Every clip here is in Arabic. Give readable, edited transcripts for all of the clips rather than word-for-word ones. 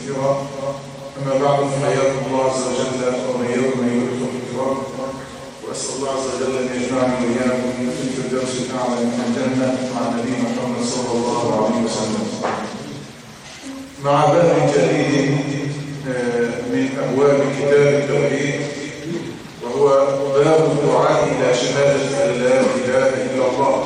كثيرا. أما بعد فحياكم الله عز وجل وبياكم أيها الكرام، وأسأل الله عز وجل أن يجمعني وإياكم في الفردوس الأعلى من الجنة مع النبي محمد صلى الله عليه وسلم، مع باب جديد من أبواب كتاب التوحيد، وهو باب الدعاء إلى شهادة أن لا إله إلا الله.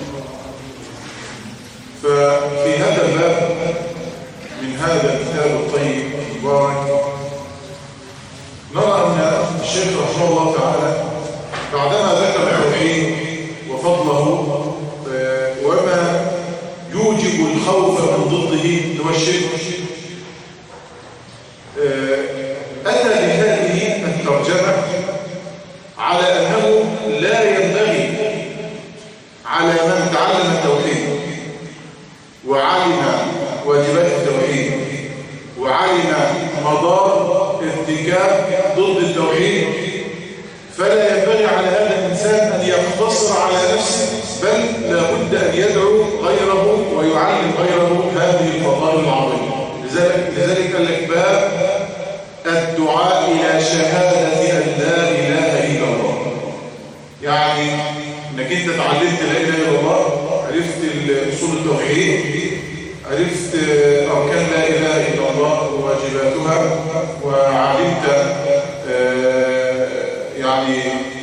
ففي هذا الباب من هذا الكتاب الطيب المبارك نرى أن الشيخ رحمه الله تعالى بعدما ذكر التوحيد وفضله وما يوجب الخوف من ضده هو الشرك، أتى بهذه الترجمة على أنه لا ينبغي على من تعلم التوحيد وعلم واجبات التوحيد وعلم مضار ارتكاب ضد التوحيد، فلا ينبغي على هذا الإنسان أن يقتصر على نفسه، بل لا بد أن يدعو غيره ويعلم غيره هذه الفضائل العظيمة. لذلك قال لك باب الدعاء إلى شهادة أن لا إله إلا الله، يعني أنك أنت تعلمت لا إله إلا الله، عرفت أصول التوحيد، عرفت أركان لا إله إلا الله وواجباتها، وعلمت يعني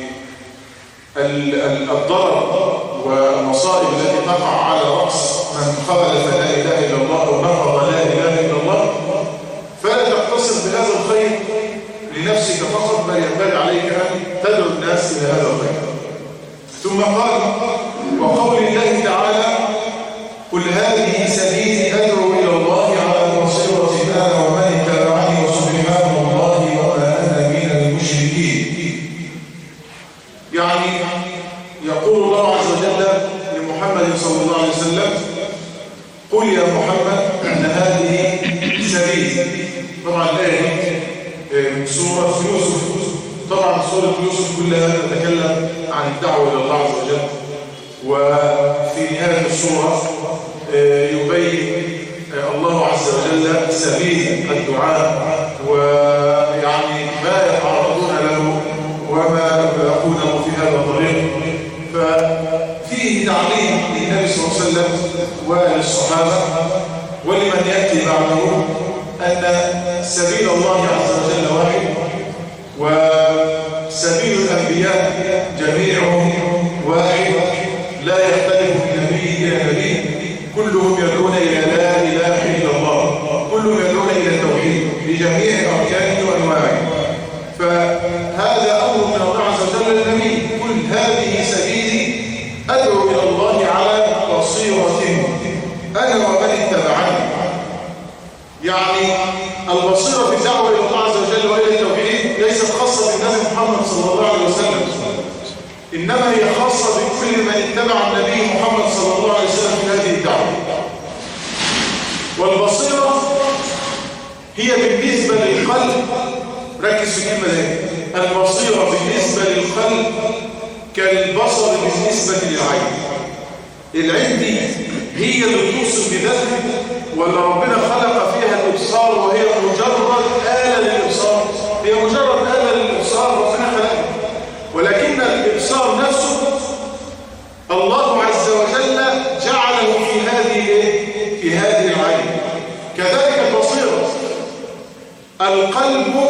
الضرر والمصائب التي تقع على رأس من خالف لا إله إلا الله أو نفض لا إله إلا الله، فلا تقتصر بهذا الخير لنفسك فقط، بل ينبغي عليك أن تدعو الناس إلى هذا الخير. ثم قال: وقول الله تعالى: قل هذه سبيلي أدعو إلى الله على بصيرة أنا ومن اتبعني وسبحان الله وما أنا من المشركين. يعني يقول الله عز وجل لمحمد صلى الله عليه وسلم: قل يا محمد أن هذه سبيلي. طبعا الآية من سورة يوسف، طبعا سورة يوسف كلها تتكلم عن الدعوة إلى الله عز وجل، وفي هذه السورة يبين الله عز وجل سبيل الدعاء، ويعني ما يتعرضون له وما يقولون في هذا الطريق. ففيه تعليم للنبي صلى الله عليه وسلم وللصحابة ولمن يأتي بعدهم أن سبيل الله عز وجل واحد، وسبيل الأنبياء جميعهم واحد، لا يختلف من نبي إلى نبي، كلهم يدعون إلى لا إله إلا الله، كلهم يدعون إلى التوحيد بجميع أركانه وأنواعه. فهذا أمر من الله عز وجل للنبي: قل هذه سبيلي أدعو إلى الله على بصيرة أنا ومن اتبعني. يعني البصيرة في الدعوة إلى الله عز وجل وإلى التوحيد ليست خاصة بالنبي محمد صلى الله عليه وسلم، إنما هي خاصة بكل من اتبع النبي محمد صلى الله عليه وسلم في هذه الدعوة. والبصيرة هي بالنسبة للقلب، ركز في الكلمة دي، البصيرة بالنسبة للقلب كالبصر بالنسبة للعين. العين دي هي اللي توصف بذاتها، ولا ربنا خلق فيها الإبصار وهي مجرد آلة للإبصار؟ هي مجرد آلة للإبصار ربنا خلقها، ولكن الإبصار نفسه الله عز وجل جعله في هذه العين. كذلك البصيرة، القلب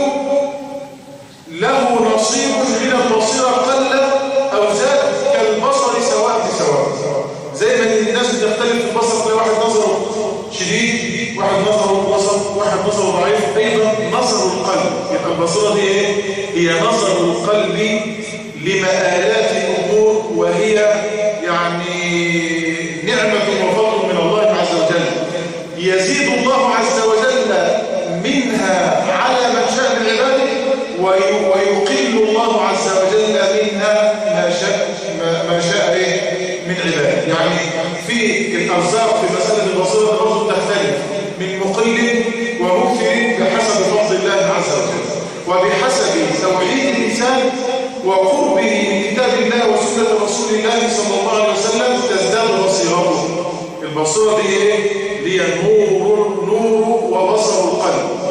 له نصيب من البصيرة قل أو زاد، كالبصر سواء بسواء. زي ما الناس بتختلف في البصر، تلاقي واحد نظره شديد، واحد نظره وسط، واحد نظره ضعيف. أيضا نظر القلب، يبقى البصيرة دي ايه؟ هي نظر القلب لمآلات الأمور، وهي يعني نعمة وفضل من الله عز وجل، يزيد الله عز وجل منها على من شاء من عباده، ويقل الله عز وجل منها ما شاء من عباده. يعني في الأرزاق في مسألة البصيرة برضه تختلف من مقل ومكثر بحسب فضل الله عز وجل، وبحسب توحيد الإنسان وقربه من كتاب الله وسنة رسول الله صلى الله عليه وسلم تزداد بصيرته. البصيرة دي ايه؟ هي نور وبصر القلب.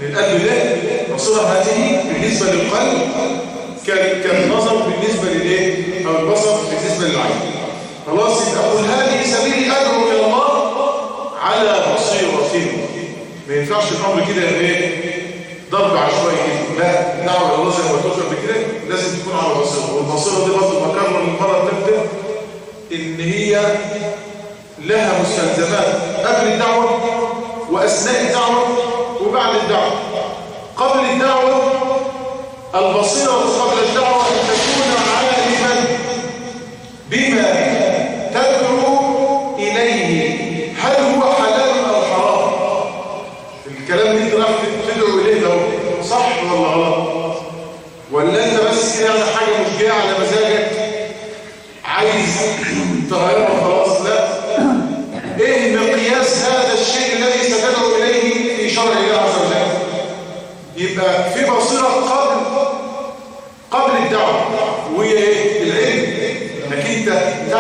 القلب ده بصيرة هذه بالنسبة للقلب كالنظر بالنسبة للايه أو البصر بالنسبة للعين. خلاص يبقى قل هذه سبيلي أدعو إلى الله على بصيرة. ما ينفعش الأمر كده ايه ضرب عشوائي كده، لا دعوة إلى الله زي ما تقول بكده لازم تكون على بصيرة. والبصيرة دي برضه بكرر المرة الثالثة إن هي لها مستلزمات قبل الدعوة وأثناء الدعوة وبعد الدعوة. قبل الدعوة البصيرة قبل الدعوة أن تكون عالما بما تدعو إليه هل هو حلال أو حرام. الكلام اللي انت راح تدعو إليه لو صح ولا غلط، ولا انت بس كده يعني حاجة مش جاية على مزاجك عايز تغيرها خلاص. لا، ايه مقياس هذا الشيء الذي ستدعو إليه في شرع الله عز وجل؟ يبقى في بصيرة قبل الدعوة وهي ايه؟ العلم، انك انت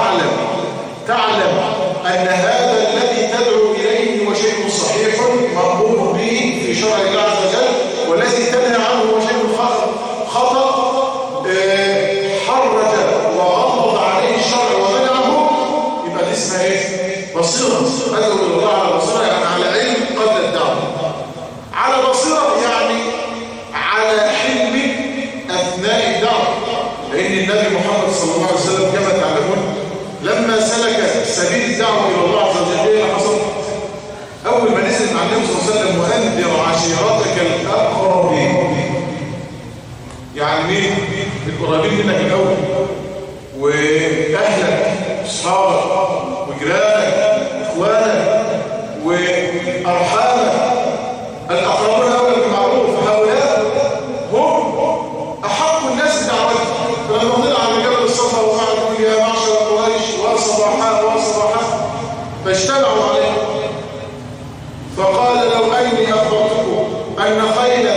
تعلم ان هذا الذي تدعو اليه هو شيء صحيح مأمور به في شرع الله عز وجل، والذي تنهى عنه هو شيء خطأ حرج وغلظ عليه الشرع ومنعه. يبقى دي اسمها ايه؟ بصيرة. ادعو الى الله على بصيرة، يعني على علم قبل الدعوة، على بصيرة يعني على حلم اثناء الدعوة. لان النبي محمد صلى الله عليه وسلم كما تعلمون لما سلك سبيل الدعوة إلى الله عز وجل ايه حصل؟ أول ما نزل مع النبي صلى الله عليه وسلم وأنذر عشيرتك الأقربين، يعني مين؟ القرابين منك الأول، وأهلك أصحابك وجيرانك إخوانك وأرحامك الأقربون أولا بالمعروف، فهؤلاء هم أحق الناس بدعوتك. فلما طلع على جبل الصفا وقعد يقول يا معشر قريش وصباحا فاجتمعوا عليه فقال لو أني أخبرتكم أن خيلا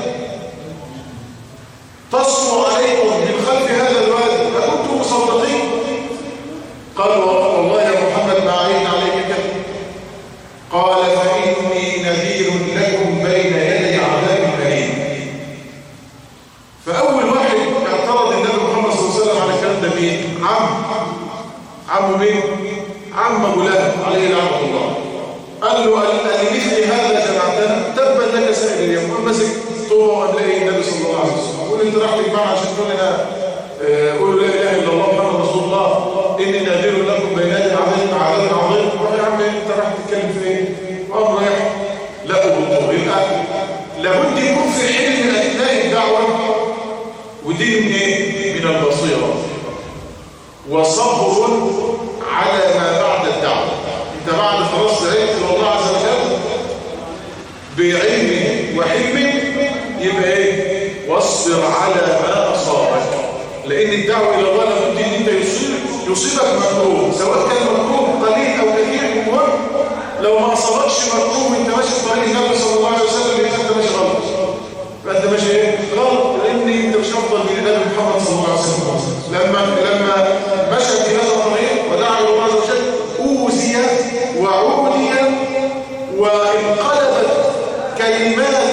تصفو عليكم من خلف هذا الوادي أكنتم مصدقين؟ قالوا والله يا محمد ما عين عليك كذب. قال فإني نذير لكم بين يدي عذاب أليم. فأول واحد اعترض النبي محمد صلى الله عليه وسلم على الكلام ده مين؟ عمه مين؟ عم أبو لهب عليه لعنة الله. قال له لمثل هذا جمعتنا تبا لك سائر اليوم. قام مسك طوبه وقال النبي صلى الله عليه وسلم قول انت راح تجمعنا عشان تقول لنا قولوا لا اله الا الله محمد رسول الله اني نذير لكم بين يدي عذاب عظيم. روح يا عم انت راح تتكلم في ايه؟ وقام رايح لقوا بالطوب. يبقى لابد يكون في حلم اثناء الدعوه، ودي من ايه؟ من البصيره وصبر على ما بعد الدعوة. انت بعد خلاص دعيت الى الله عز وجل بعلم وحلم، يبقى ايه؟ واصبر على ما اصابك، لان الدعوة الى الله لابد ان انت يصيبك مكروه، سواء كان مكروه قليل او كثير. المهم لو ما اصابكش مكروه وانت ماشي في طريق النبي صلى الله عليه وسلم يبقى انت ماشي غلط. فانت ماشي ايه؟ غلط، لان انت مش افضل من النبي محمد صلى الله عليه وسلم. لما مشى في هذا الطريق ودعا الى الله عز وجل اوذي وعودي وانقلبت كلمات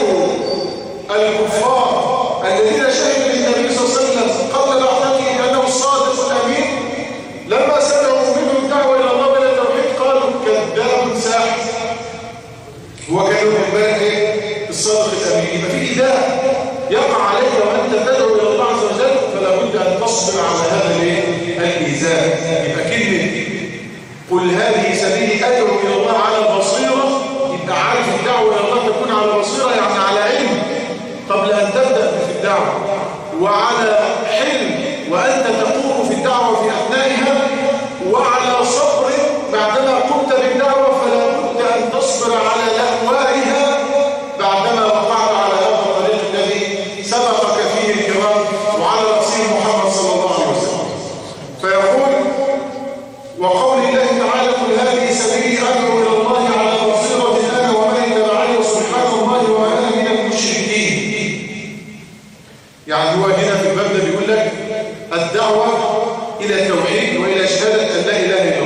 الكفار الذين شهدوا للنبي صلى الله عليه وسلم قبل بعثته بانه الصادق الامين، لما سمعوا منه الدعوه الى الله بلا توحيد قالوا كذاب ساحر. هو كانوا من بالك ايه؟ الصادق الامين. يبقى في ايذاء يقع عليك وانت تدعو الى الله عز وجل، فلا بد ان تصبر على هذا الايذاء. يبقى كلمه قل هذه سبيلي ادعو الى الله على بصيره، يبقى عارف الدعوه الى الله تكون على بصيره، يعني على علم قبل ان تبدا في الدعوه، وعلى حلم وانت تقوم في الدعوه في اثنائها، وعلى صبر بعدما قمت بالدعوه، فلا بد ان تصبر على اهوائها بعدما وقعت على هذا الطريق الذي سبقك فيه الكرام وعلى رسول محمد صلى الله عليه وسلم. فيقول وقول الله تعالى قل هذه سبيلي ادعو الى الله على بصيره انا ومن اتبعني وسبحان الله وما انا من المشركين. يعني هو هنا في الباب ده بيقول لك الدعوه الى التوحيد والى شهاده ان لا اله الا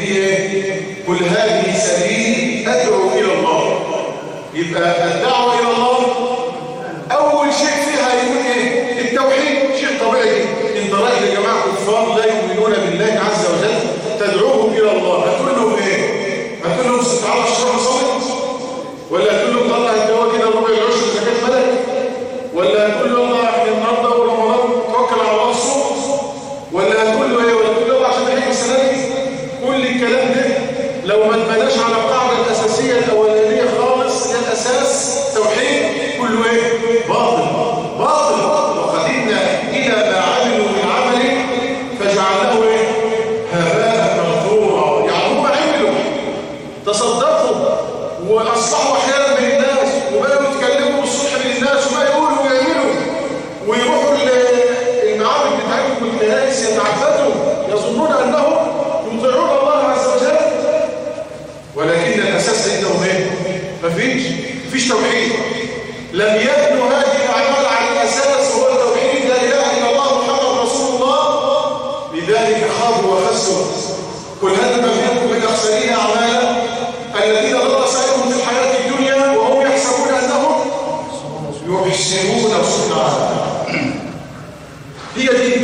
ايه؟ قل هذه سبيلي ادعو الى الله. يبقى الدعوه الى الله اول شيء فيها يكون ايه؟ التوحيد. شيء طبيعي. انت رايح لجماعه كفار لا يؤمنون بالله عز وجل تدعوهم الى الله، هتقول لهم ايه؟ هتقول لهم تعالى اشرب صلاه؟ ولا هتقول لهم طلع الدواء كده ربع العشر زكاه ملك؟ ولا هتقول له يلا احنا النهارده ورمضان توكل على الله الصوم؟ ولا هتقول له ايه؟ ولا تقول له عشان نحكي السنه دي؟ كل الكلام ده لو ما اتبناش على القاعده الاساسيه الاولانيه خالص، هي الاساس توحيد، كله ايه؟ باطل باطل. وقدمنا الى ما عملوا من عمل فجعلناه ايه؟ هباء منثورا. يعني هم عملوا تصدقوا واصلحوا احيانا بين الناس وبقوا يتكلموا بالصلح بين الناس وما يقولوا ويعملوا ويروحوا المعابد بتاعتهم والكنائس يتعبدوا يظنون انهم يطيعون الله عز وجل، ولكن الاساس عندهم ايه؟ مفيش توحيد. لم يبنوا هذه الاعمال على الاساس هو التوحيد، لا اله الا الله محمد رسول الله، لذلك خابوا وخسروا. قل هل ننبئكم بالاخسرين اعمالا الذين ضل سعيهم في الحياه الدنيا وهم يحسبون انهم يحسنون صنعا. هي دي.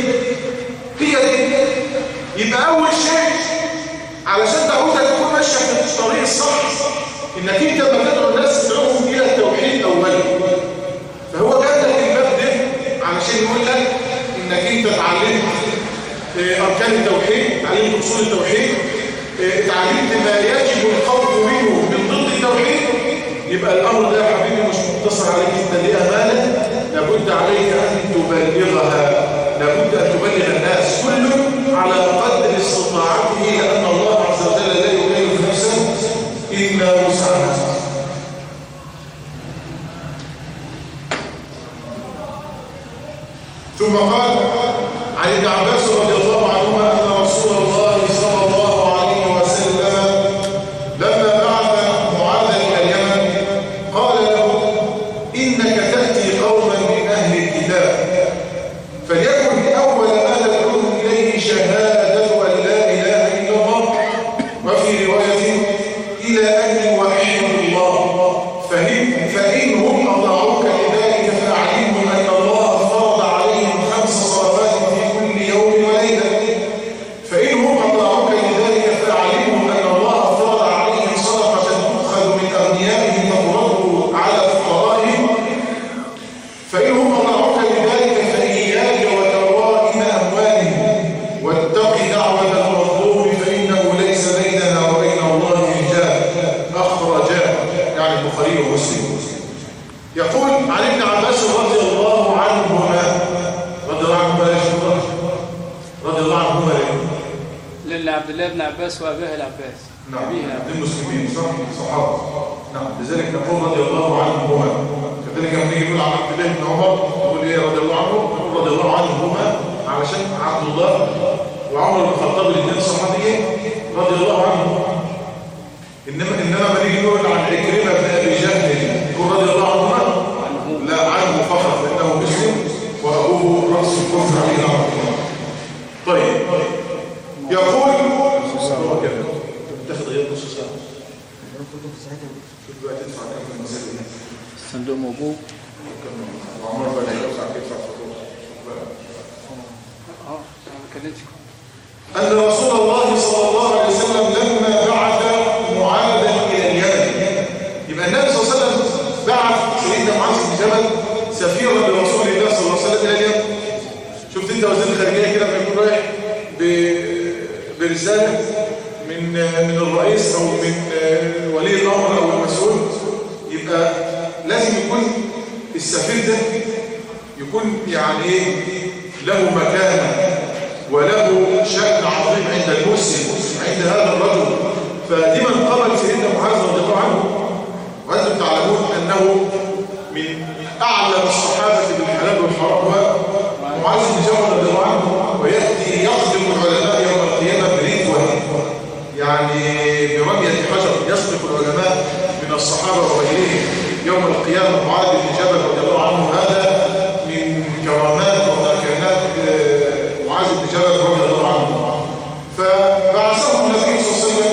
يبقى اول شيء علشان دعوتك تكون ماشيه في الطريق الصح انك انت لما تدعو الناس تدعوهم الى التوحيد اولا. فهو جاب لك الباب ده علشان يقول لك انك انت اتعلمت اركان التوحيد، اتعلمت اصول التوحيد، اتعلمت ما يجب الخوف منه من ضد التوحيد. يبقى الامر ده يا حبيبي مش مقتصر عليك انت، دي امانه لابد عليك ان تبلغها، لابد ان تبلغ الناس كله على قدر استطاعته، لان الله عز وجل لا يكلف نفسا الا وسعها. ثم قال عن ابن عباس رضي الله عنهما ان رسول الله صلى الله عليه وسلم لما بعث معاذا الى اليمن قال له انك تاتي قوما من اهل الكتاب فليكن اول ما تدعوهم اليه شهاده ان لا اله الا الله، وفي روايه الى ان يوحدوا الله، فانهم اطاعوك لذلك فاعلمهم ان الله فرض عليهم 5 صلوات في كل يوم وليله. فانهم اطاعوك لذلك فاعلمهم ان الله فرض عليهم صدقه تؤخذ من اغنيائهم فترد على فقرائهم. فانهم اطاعوك لذلك فاياك وكرائم اموالهم واتق دعوه المظلوم فانه ليس بيننا وبين الله حجاب. اخرجاه يعني البخاري ومسلم. يقول عن ابن عباس رضي الله عنهما رضي الله عنهما لله عبد الله بن عباس واباه العباس. نعم المسلمين صحابه. نعم لذلك نقول رضي الله عنهما. كذلك لما نيجي نقول عن عبد الله بن عمر نقول ايه رضي الله عنه؟ نقول رضي الله عنهما علشان عبد الله وعمر بن الخطاب الاثنين صحابيين رضي الله عنهم. انما لما نيجي نقول عن عكرمه بن ابي جهل نقول رضي الله عنهما؟ لا عنه فقط لانه مسلم وابوه راس الكفر عليه رحمه الله. طيب يقول هو كده تاخد غير نص ساعه شوف بقى تدفع كام في المسائل. الصندوق موجود. وعمر بقى يدفع كيف الفطور. ما كانتش أن رسول الله صلى الله عليه وسلم لما بعث معاذا إلى اليمن، يبقى النبي صلى الله عليه وسلم بعث سيدنا معاذ بن جبل سفيرا لرسول الله صلى الله عليه وسلم إلى اليمن. شفت أنت وزير الخارجية كده لما يكون رايح برسالة من الرئيس أو من ولي الأمر أو المسؤول، يبقى لازم يكون السفير ده يكون يعني إيه له مكانة وله شأن عظيم عند المسلم عند هذا الرجل. فدي من قبل سيدنا معاذ رضي الله عنه. وأنتم تعلمون أنه من أعلم الصحابة بالحلال والحرام هو معاذ بن جبل رضي الله عنه، ويأتي يقدم العلماء يوم القيامة بريدوة يعني برمية حجر، يسبق العلماء من الصحابة وغيرهم يوم القيامة. معاذ بن جبل رضي الله عنه هذا من كرامات ومكانات معاذ بن جبل رضي الله عنه. فبعثه النبي صلى الله عليه وسلم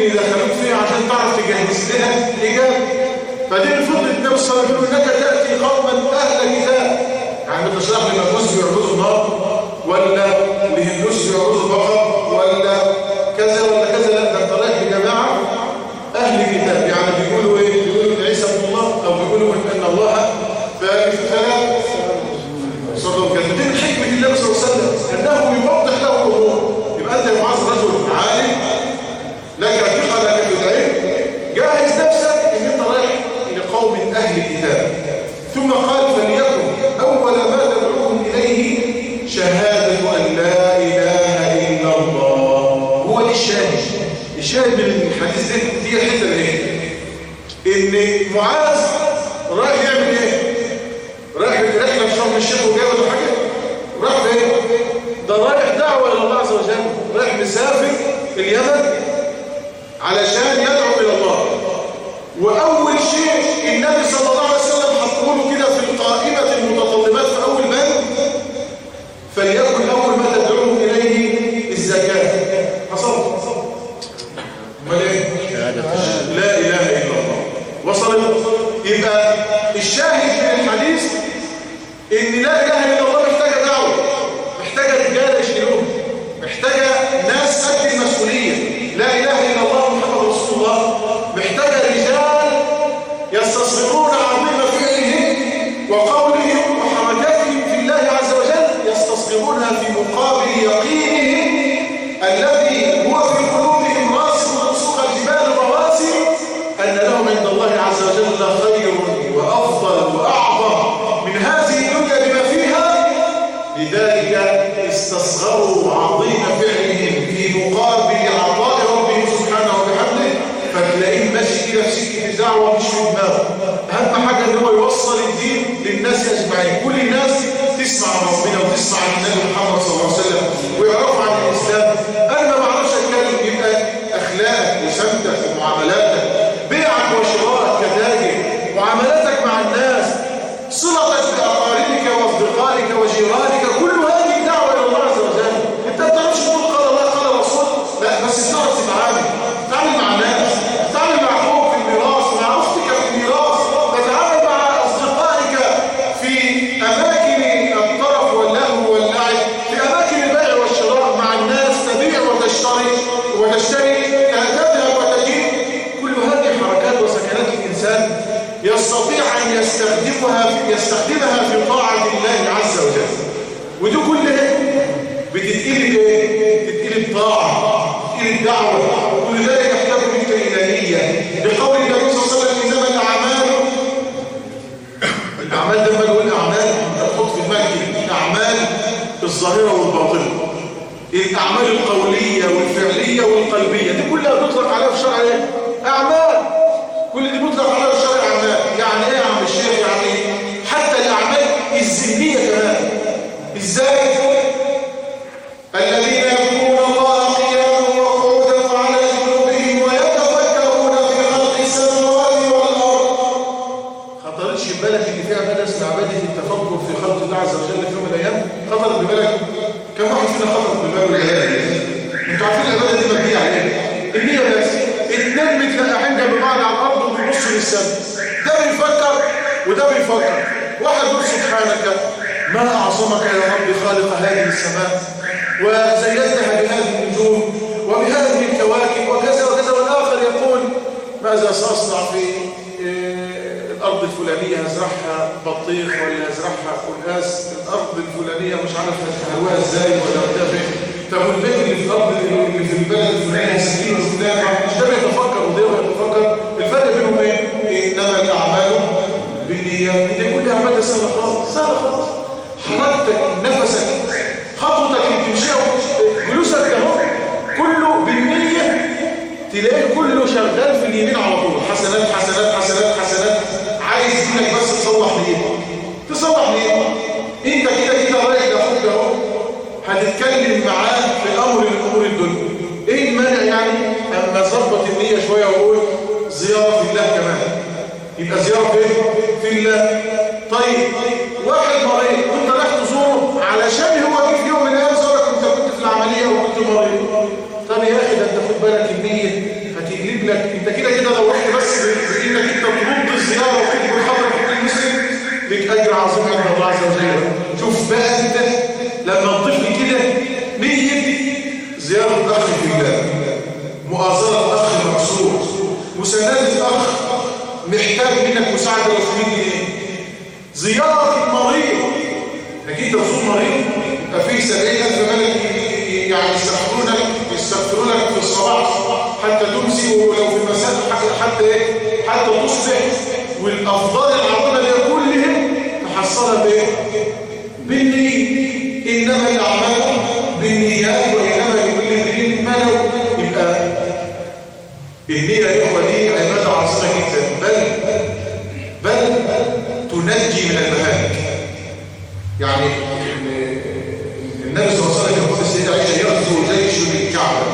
يدخلوك فيها عشان تعرف تجهز لها إجابة. فدي من فضل النبي صلى الله عليه وسلم إنك تأتي قوما أهل كتاب. يعني بتشرح لي مجوس بيعبدوا النار ولا لهندوس بيعبدوا البقر ولا كذا ولا كذا، لا ده انت رايح لجماعة أهل كتاب. يعني بيقولوا إيه؟ بيقولوا إن عيسى ابن الله أو بيقولوا إن الله ثالث ثلاثة. صدق كده. دي من حكمة النبي صلى الله عليه وسلم أنه يوضح له الأمور. يبقى أنت يا معاذ رجل عالم لك ثقة لك في العلم، جهز نفسك إن أنت رايح لقوم أهل كتاب. ثم قال فليكن أول ما تدعوهم إليه شهادة أن لا إله إلا الله. هو دي الشاهد من الحديث ده. دي الحتة الايه؟ إن معاذ رايح يعمل إيه؟ رايح رحلة في شرم الشيخ وجاي ولا حاجة؟ رايح فين؟ ده رايح دعوة إلى الله عز وجل، رايح مسافر اليمن علشان يدعو إلى الله. وأول شيء النبي صلى الله عليه وسلم حطوله كده في القائمة المتطلبات في أول باب، فليكن أول ما تدعوهم إليه الزكاة. حصل؟ امال ايه؟ لا إله إلا الله. وصلت؟ يبقى الشاهد من الحديث إن لا إله إلا الله محتاجة دعوة، محتاجة رجال يشيلوها، محتاجة ناس قد المسؤولية. لا إله إلا الله محمد رسول الله محتاجة رجال يستصغرون عظيم فعلهم وقولهم وحركاتهم في الله عز وجل، يستصغرونها في مقابل يقينهم الذي هو في قلوبهم راسخ رسوخ الجبال رواسي أن لهم عند الله عز وجل خير وأفضل وأعظم من هذه الدنيا بما فيها. لذلك استصغروا عظيم فعلهم في مقابل عطاء ربهم سبحانه وبحمده، فتلاقيه ماشي كده في سكه الدعوه مش في دماغه. اهم حاجه ان هو يوصل الدين للناس اجمعين، كل الناس تسمع عن ربنا وتسمع عن النبي محمد صلى الله عليه وسلم ويعرفوا عن الاسلام. انا ما بعرفش اتكلم، يبقى اخلاقك وسمتك ومعاملاتك، بيعك وشرائك كتاجر، معاملاتك مع الناس، صلتك باقاربك واصدقائك وجيرانك، كل هذه دعوه الى الله عز وجل. انت ما بتعرفش تقول قال الله قال رسول، لا بس تعرف تتعامل مع الناس، تتعامل مع اخوك في الميراث، مع اختك في الميراث، تتعامل مع اصدقائك في اماكن الطرف واللهو واللعب، في اماكن البيع والشراء مع الناس، تبيع وتشتري تذهب وتجيب. كل هذه حركات وسكنات الانسان يستطيع ان يستخدمها في طاعه الله عز وجل. ودي كلها بتتقلب ايه؟ بتتقلب طاعه، بتتقلب دعوه. كل ذلك يحتاج منك الى نيه. بقول النبي صلى الله عليه وسلم انما الاعمال ده ما نقول اعمال تحط في دماغك الاعمال الظاهره والباطنه، الاعمال القوليه والفعليه والقلبيه، دي كلها بتطلق عليها في الشرع ايه؟ اعمال. كل دي بتطلق عليها في الشرع اعمال. يعني ايه يا عم الشيخ؟ يعني حتى الاعمال الذهنيه كمان. ازاي؟ الذين يذكرون الله قياما وقعودا وعلى جنوبهم ويتفكرون في خلق السماوات والارض. خطرتش في بالك ان في عباده اسمها عباده التفكر في خلق الله عز وجل في يوم من الايام؟ خطرت ببالك؟ كم واحد فينا خطرت بباله العباده دي؟ انتوا عارفين العباده دي مبنيه على ايه؟ النيه بس. اتنين متلقحين جنب بعض على الارض وبيبصوا للسماء، ده بيفكر وده بيفكر. واحد يقول سبحانك ما أعظمك يا رب خالق هذه السماء وزينتها بهذه النجوم وبهذه الكواكب وكذا وكذا، والآخر يقول ماذا سأصنع في الأرض الفلانية؟ هزرعها بطيخ ولا هزرعها قلقاس؟ الأرض الفلانية مش عارف هتهوها ازاي ولا هتدفع. طب والبيت اللي في الأرض اللي في البلد الفلانية هسكين الفلانية، مش ده بيتفكر وده بيتفكر؟ الفرق بينهم ايه؟ إنما الأعمال بالنيات. دي كلها عمالة سهلة خالص، سهلة خالص. حركتك، نفسك، خطوتك اللي بتمشيها، جلوسك اهو كله بالنية، تلاقي كله شغال في اليمين على طول. حسنات حسنات حسنات حسنات. عايز دينك بس تصلح نيتك، تصلح نيتك. انت كده رايح لاخوك اهو، هتتكلم معاه في امر من امور الدنيا. ايه المانع يعني اما ظبط النية شوية واقول زيارة في الله كمان؟ يبقى زيارة في الله. طيب واحد مريض وانت رايح تزوره علشان هو جه في يوم من الايام زارك وانت كنت في العمليه وكنت مريض. طب يا اخي ده انت خد بالك النيه بانك انت كده لو رحت بس بانك انت ترد الزياره وتكبر خبر حق المسلم لك اجر عظيم عند الله عز وجل. شوف بقى انت لما تضيف لي كده نيه زياره اخ في الله، مؤازره اخ مكسور، مسانده اخ محتاج منك مساعده لو 100 جنيه، زياره المريض، اكيد تزور مريض يبقى فيه 70,000 ملك يعني يستغفرونك في الصباح حتى تمسي، ولو في المساء حتى حتى تصبح. والافضال العظيمه دي كلهم تحصلها بايه؟ بالنيه. انما الاعمال بالنيات وانما لكل امرئ ما نوى. يبقى النيه يا اخوه دي عباده عظيمه جدا، بل تنجي من المهالك. يعني النبي صلى الله عليه وسلم يقول السيدة عائشة يغزو جيش الكعبة،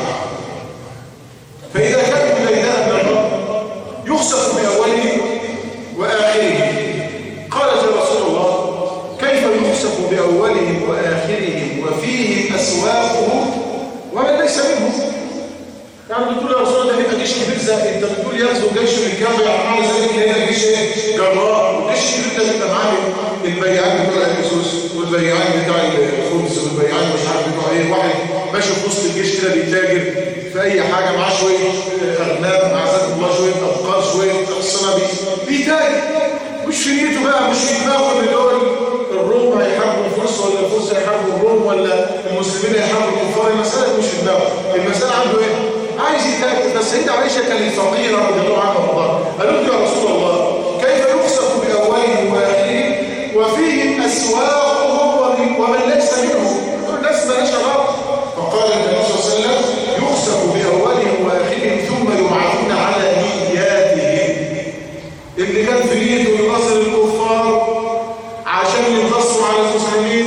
فإذا كان ميدان من الرب يخسف بأوله وآخره. قالت يا رسول الله كيف يخسف بأولهم وآخرهم وفيهم أسواقهم ومن ليس منهم؟ يعني بتقول يا رسول الله ده هيبقى جيش كبير زي انت بتقول يغزو جيش الكعبة، يعني معنى ذلك هنا جيش جراء، والجيش الكبير ده بيبقى معاه البياعين بتوع الفلوس والبياعين بتاع الخبز والبياعين مش عارف بتوع ايه، واحد ماشي في وسط الجيش كده بيتاجر في اي حاجه، معاه شويه اغنام اعزكم الله، شويه ابقار، شويه حصنه، بيتاجر، مش في نيته بقى، مش في دماغه ان دول الروم هيحاربوا الفرس ولا الفرس هيحاربوا الروم ولا المسلمين هيحاربوا الكفار. المساله مش في دماغه، المساله عنده ايه؟ عايز يتاجر. بس السيده عائشه كانت فقيره رضي الله عنها وارضاها، قالت له يا رسول الله كيف يخسف باولهم واخرهم وفيهم أسواقهم ومن ليس منهم؟ الناس ما ليش علاقة. فقال النبي صلى الله عليه وسلم يخسف بأولهم وآخرهم ثم يبعثون على نياتهم. اللي كان في نيته ينصر الكفار عشان ينتصروا على المسلمين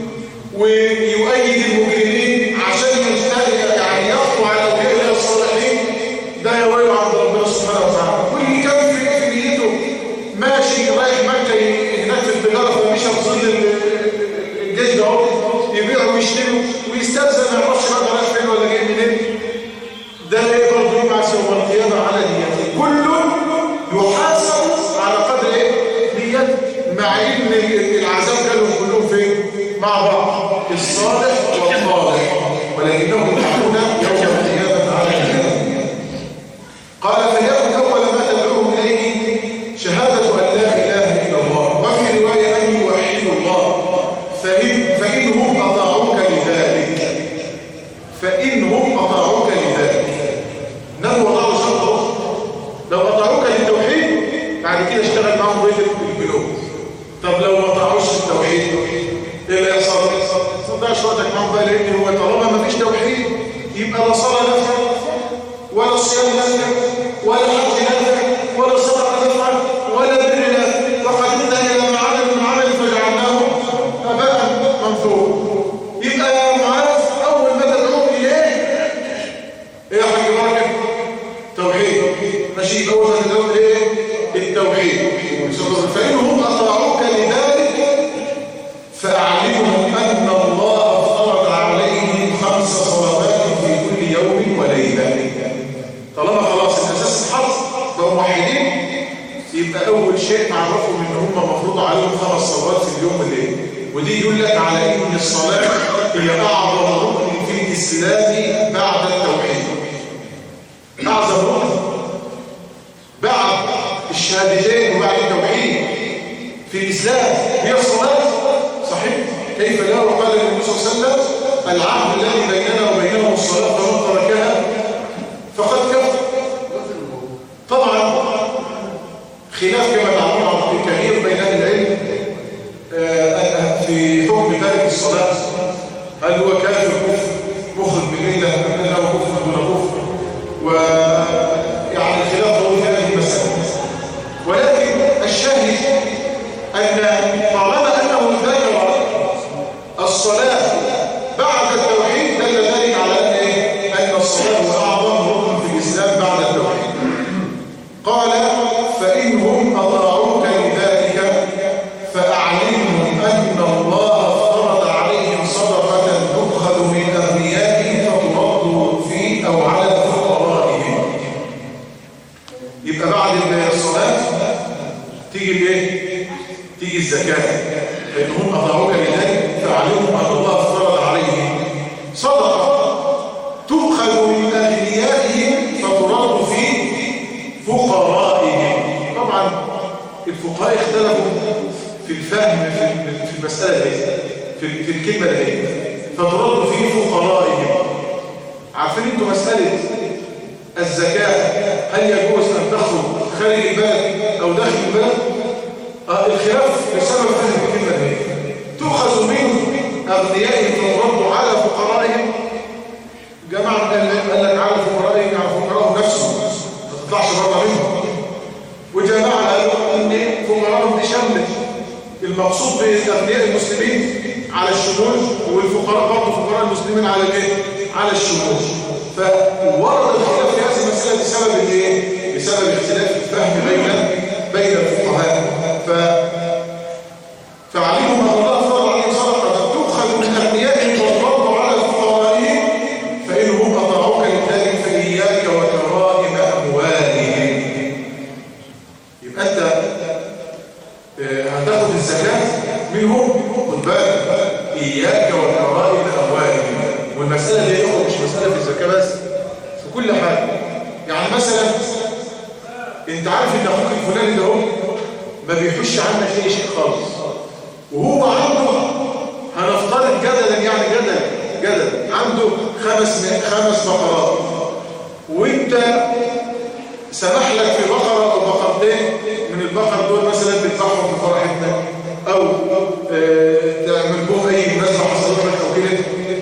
ويؤيد المجرمين عشان يعني يخطوا على أولياء الله الصالحين، ده يويل عند ربنا سبحانه وتعالى. واللي كان في نيته ماشي رايح مكة هناك في التجارة فمش هتصل الجيش ده يبيعوا ويشتروا ويستأذن ما يعرفش بقى رايح فين ولا جاي منين، ده ايه برضه يبعث يوم القيامة على نيته. كل يحاسب على قدر ايه؟ نيته، مع ان العذاب كانوا كلهم فين؟ مع بعض، الصالح والطالح، ولكنهم يحكون يوم القيامة على نيته. قال فليكن أول ما تدعوهم إليه شهادة أن لا إله إلا الله، وفي رواية أن يوحدوا الله، فإنهم أطاعوك لذلك نبو وضعوا شرطه. لو أطاعوك للتوحيد بعد كده اشتغل معهم بيت البلوغ. طب لو ما أطاعوش التوحيد إيه اللي يحصل؟ ما تضيعش وقتك معهم بقى، لأن هو طالما ما فيش توحيد يبقى لا صلاة نافع ولا صيام نافع ولا حج نافع ولا صدقة نافع ولا بر نافع، وقدمنا إلى ما عملوا من عمل فجعلناه هباء منثورا. يبقى يا معاذ أول ما تدعوهم إليه إيه يا حاج بركة؟ توحيد. ماشي، أول ما تدعوهم إليه التوحيد. فإنهم أطاعوك لذلك فأعلمهم أن الله فرض عليهم 5 صلوات في كل يوم وليلة. طالما خلاص الأساس اتحط بقوا موحدين، يبقى أول شيء نعرفهم إن هم مفروض عليهم 5 صلوات في اليوم والليل. ودي يدل لك على إن الصلاة هي أعظم ركن في الإسلام بعد التوحيد. أعظم ركن بعد الشهادتين وبعد التوحيد في الإسلام هي الصلاة. صحيح؟ كيف لا؟ وقال النبي صلى الله عليه وسلم العهد الذي بيننا وبينهم الصلاة فمن تركها فقد كفر. طبعا خلاف كما تعلمون كبير بين اهل العلم في حكم تارك الصلاة، هل هو كافر كفر مخرج من ملة أم أنه كفر دون كفر، ويعني الخلاف ضروري في هذه المسألة. ولكن الشاهد أن طالما أنه ذكر الصلاة بعد التوحيد دل ذلك على أن الصلاة هو أعظم ركن في الإسلام بعد التوحيد. قال فإنهم أطاعوك لذلك فأعلمهم أن الله فرض عليهم صدقة تؤخذ من أغنيائهم فترد في أو على فقرائهم. يبقى بعد الصلاة تيجي الايه؟ تيجي الزكاة. فإنهم أطاعوك لذلك فعليهم أن الله افترض عليهم صدقة تؤخذ من أغنيائهم فترد في فقرائهم. طبعا الفقهاء اختلفوا في الفهم في المسألة دي، في الكلمة دي، فترد في فقرائهم. عارفين انتوا مسألة الزكاة هل يجوز أن تخرج خارج البلد أو داخل البلد؟ الخلاف بسبب فهم الكلمة دي. تؤخذ من أغنيائهم فترد على فقرائهم. جماعة قال لك على فقرائهم على فقرائهم نفسهم ما تطلعش بره منهم، وجماعة قالوا إن فقرائهم دي شملت المقصود بأغنياء المسلمين على الشمول، والفقراء برضه فقراء المسلمين على الايه؟ على الشمول. فورد الخلاف في هذه المسألة بسبب الايه؟ بسبب اختلاف الفهم بين الفقهاء. فعليهم أن الله فرض عليهم صدقة تؤخذ من أغنيائهم وترد على فقرائهم فإنهم أطاعوك لذلك فإياك وكرائم أموالهم. يبقى أنت هتاخد الزكاة منهم، خد بالك إياك وكرائم أموالهم. والمسألة دي مش مسألة في الزكاة بس، في كل حاجة. يعني مثلا انت عارف ان اخوك الفلاني ده ما بيحش عنك اي شيء خالص، وهو عنده هنفترض جدلا يعني جدل عنده خمس بقرات، وانت سمح لك في بقرة او بقرتين من البقر دول مثلا تذبحهم في فرحتك او تعمل بهم اي مناسبة حصلت لك او كده.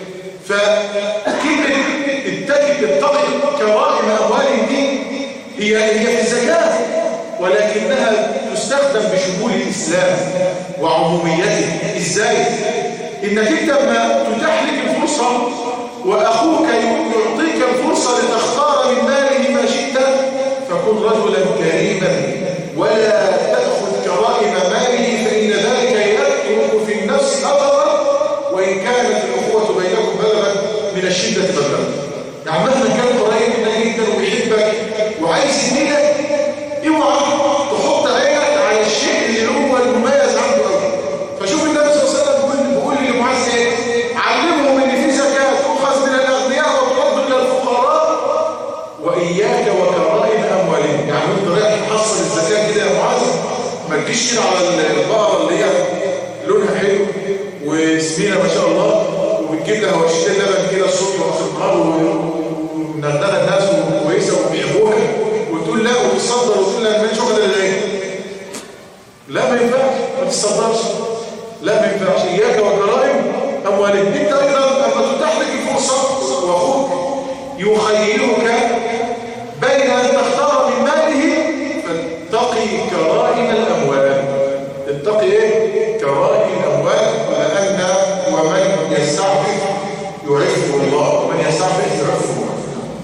فكلمة اتقي كرائم أموالهم دي هي في الزكاة، ولكنها تستخدم بشمول الإسلام وعموميته. إزاي؟ إنك أنت ما تتاح لك الفرصة وأخوك يعطيك الفرصة لتختار من ماله ما شئت، فكن رجلا كريما ولا تأخذ كرائم ماله، فإن ذلك يترك في النفس أثرا وإن كانت الأخوة بينكم بلغت من الشدة بلغت. يعني مهما كان قريب منك جدا ويحبك وعايز يديلك، اوعى تحط عينك على الشيء اللي هو المميز عنده قوي. فشوف النبي صلى الله عليه وسلم بيقول لمعاذ ايه؟ علمهم ان في زكاة تؤخذ من الأغنياء وترد الى الفقراء وإياك وكرائم أموالهم. يعني انت رايح تحصل الزكاة كده يا معاذ، ما تجيش كده على البقرة اللي هي لونها حلو وسمينة ما شاء الله، وبتجيب لها ورشتين لبن كده الصبح وفي النهار ومندلة الناس وكويسة وبيحبوها، وتقول لا وتصدر وتقول لا ما شغل الا لا ما ينفعش، ما تصدرش، لا ما ينفعش. إياك وكرائم أموالهم. انت أيضا لما تتاح لك الفرصة وأخوك يخيرك بين أن تختار من ماله فاتقي كرائم الأموال. اتقي ايه؟ كرائم الأموال، لأن ومن يستعفف يعفه الله ومن يستعفف يعفه الله.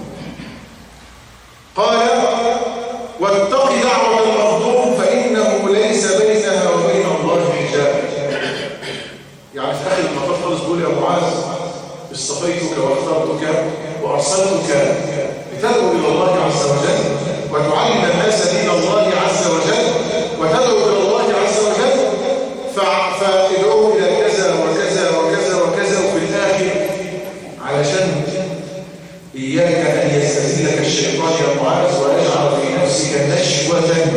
قال واتق دعوة المظلوم فإنه ليس بينها وبين الله حجاب. يعني في آخر المطاف خالص بيقول يا معاذ اصطفيتك واخترتك وأرسلتك لتدعو إلى الله عز وجل وتعلم الناس دين الله عز وجل وتدعو إلى الله عز وجل، فادعوه إلى كذا وكذا وكذا وكذا، وفي الآخر علشان إياك أن يستزيلك الشيطان يا معاذ ويجعل في نفسك نشوة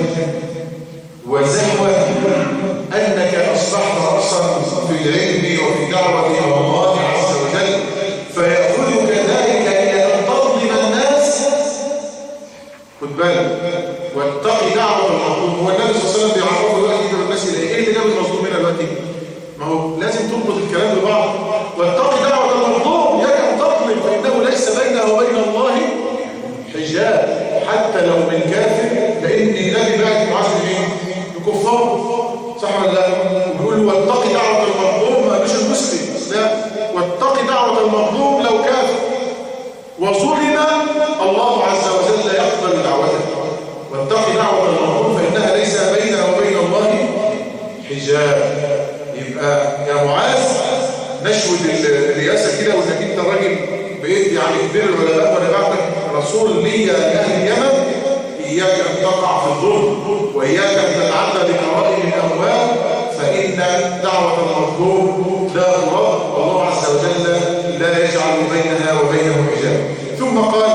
وزهوة أنك أصبحت رأسا في العلم وفي الدعوة إلى الله عز وجل، فيأخذك ذلك إلى أن تظلم الناس. خد بالك واتقي دعوة المظلوم. هو النبي صلى الله عليه وسلم بيعرفه دلوقتي كده الناس إيه اللي جاب المظلوم هنا دلوقتي؟ ما هو لازم تربط الكلام ببعض. واتقي دعوة المظلوم إياك أن تظلم فإنه ليس بينها وبين الله حجاب حتى لو من كافر، لأن النبي بعد معاذ مين؟ الكفار، صح ولا لا؟ بيقول واتقي دعوة المظلوم، ما مش المسلم، لا، واتقي دعوة المظلوم لو كافر وظلم الله عز وجل يقبل دعوته. واتقي دعوة المظلوم فإنها ليس بينها وبين الله حجاب. يبقى يا معاذ نشوة الرئاسة كده وانك انت راجل بقيت يعني كبير العلماء وانا بعتك رسول ليا لأهل اليمن، إياك أن تقع في الظلم وإياك أن تتعدى بكرائم الأموال، فإن دعوة المظلوم لا ترد، والله عز وجل لا يجعل بينها وبينه حجاب. ثم قال: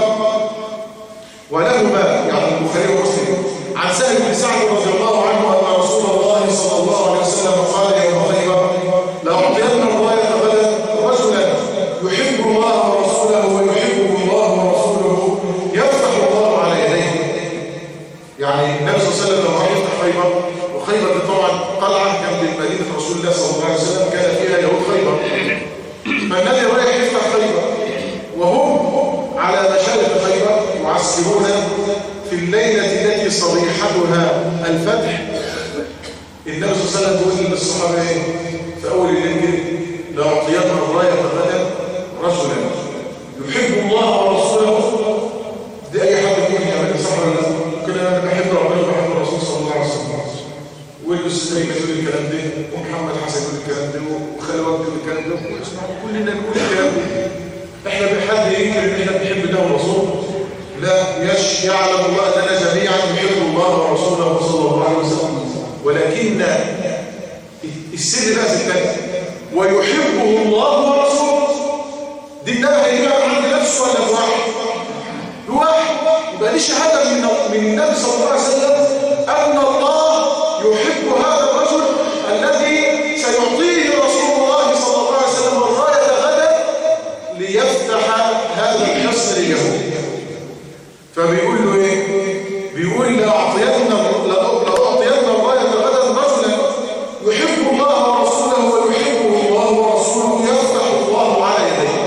ولهما يعني البخاري ومسلم عن سهل بن سعد رضي الله عنه أن رسول الله صلى الله عليه وسلم قال يوم خيبر: لأعطين الراية غدا رجلا يحب الله ورسوله ويحبه الله ورسوله يفتح الله على يديه. يعني النبي صلى الله عليه وسلم لما راح يفتح خيبر، وخيبر دي طبعا قلعه جنب مدينه رسول الله صلى الله عليه وسلم كان فيها يهود خيبر، فالنبي رايح يفتح خيبر وهم على مشارف خيبر يعسكرون في الليله التي صبيحتها الفتح. النبي صلى الله عليه وسلم بيقول للصحابه في اول الليل: لأعطين الرايه غدا رجلا يحب الله ورسوله. دي اي حد ممكن يعمل صح ولا لا؟ كده انا بحب ربنا وبحب الرسول صلى الله عليه وسلم، والأستاذ يقول الكلام ده، ومحمد حسن يقول الكلام ده، وخالد يقول الكلام ده، كلنا نقول الكلام ده. احنا بحد ينكر ان احنا بنحب ده والرسول؟ لا، يعلم الله اننا جميعا نحب الله ورسوله صلى الله عليه وسلم، ولكن السر بقى الثاني: ويحبه الله ورسوله. دي النبي هيجيبها عند نفسه ولا بواحد؟ بواحد. يبقى دي شهاده من النبي صلى الله عليه وسلم ان الله يحب هذا الرجل الذي سيعطيه رسول الله صلى الله عليه وسلم الرايه غدا ليفتح هذا الحصن لليهود. فبيقول له ايه؟ بيقول: لأعطين الرايه غدا رجلا يحب الله ورسوله ويحبه الله ورسوله يفتح الله على يديه.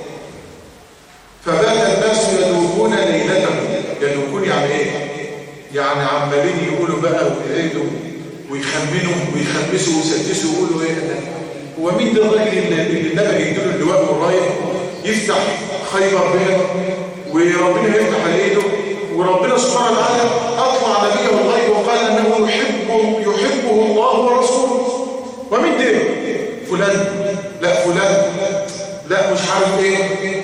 فبات الناس يدوبون ليلتهم. يدوبون يعني ايه؟ يعني عمالين يقولوا بقى ويعيدوا ويخمنوا ويخمسوا ويسدسوا ويقولوا ايه ده؟ هو مين ده الراجل اللي النبي يديله اللواء والرايه يفتح خيبر بها وربنا يفتح على ايده، وربنا سبحانه وتعالى اطلع نبيه الغيب وقال انه يحبه الله ورسوله. ومين ده؟ فلان؟ لا فلان، لا مش عارف ايه.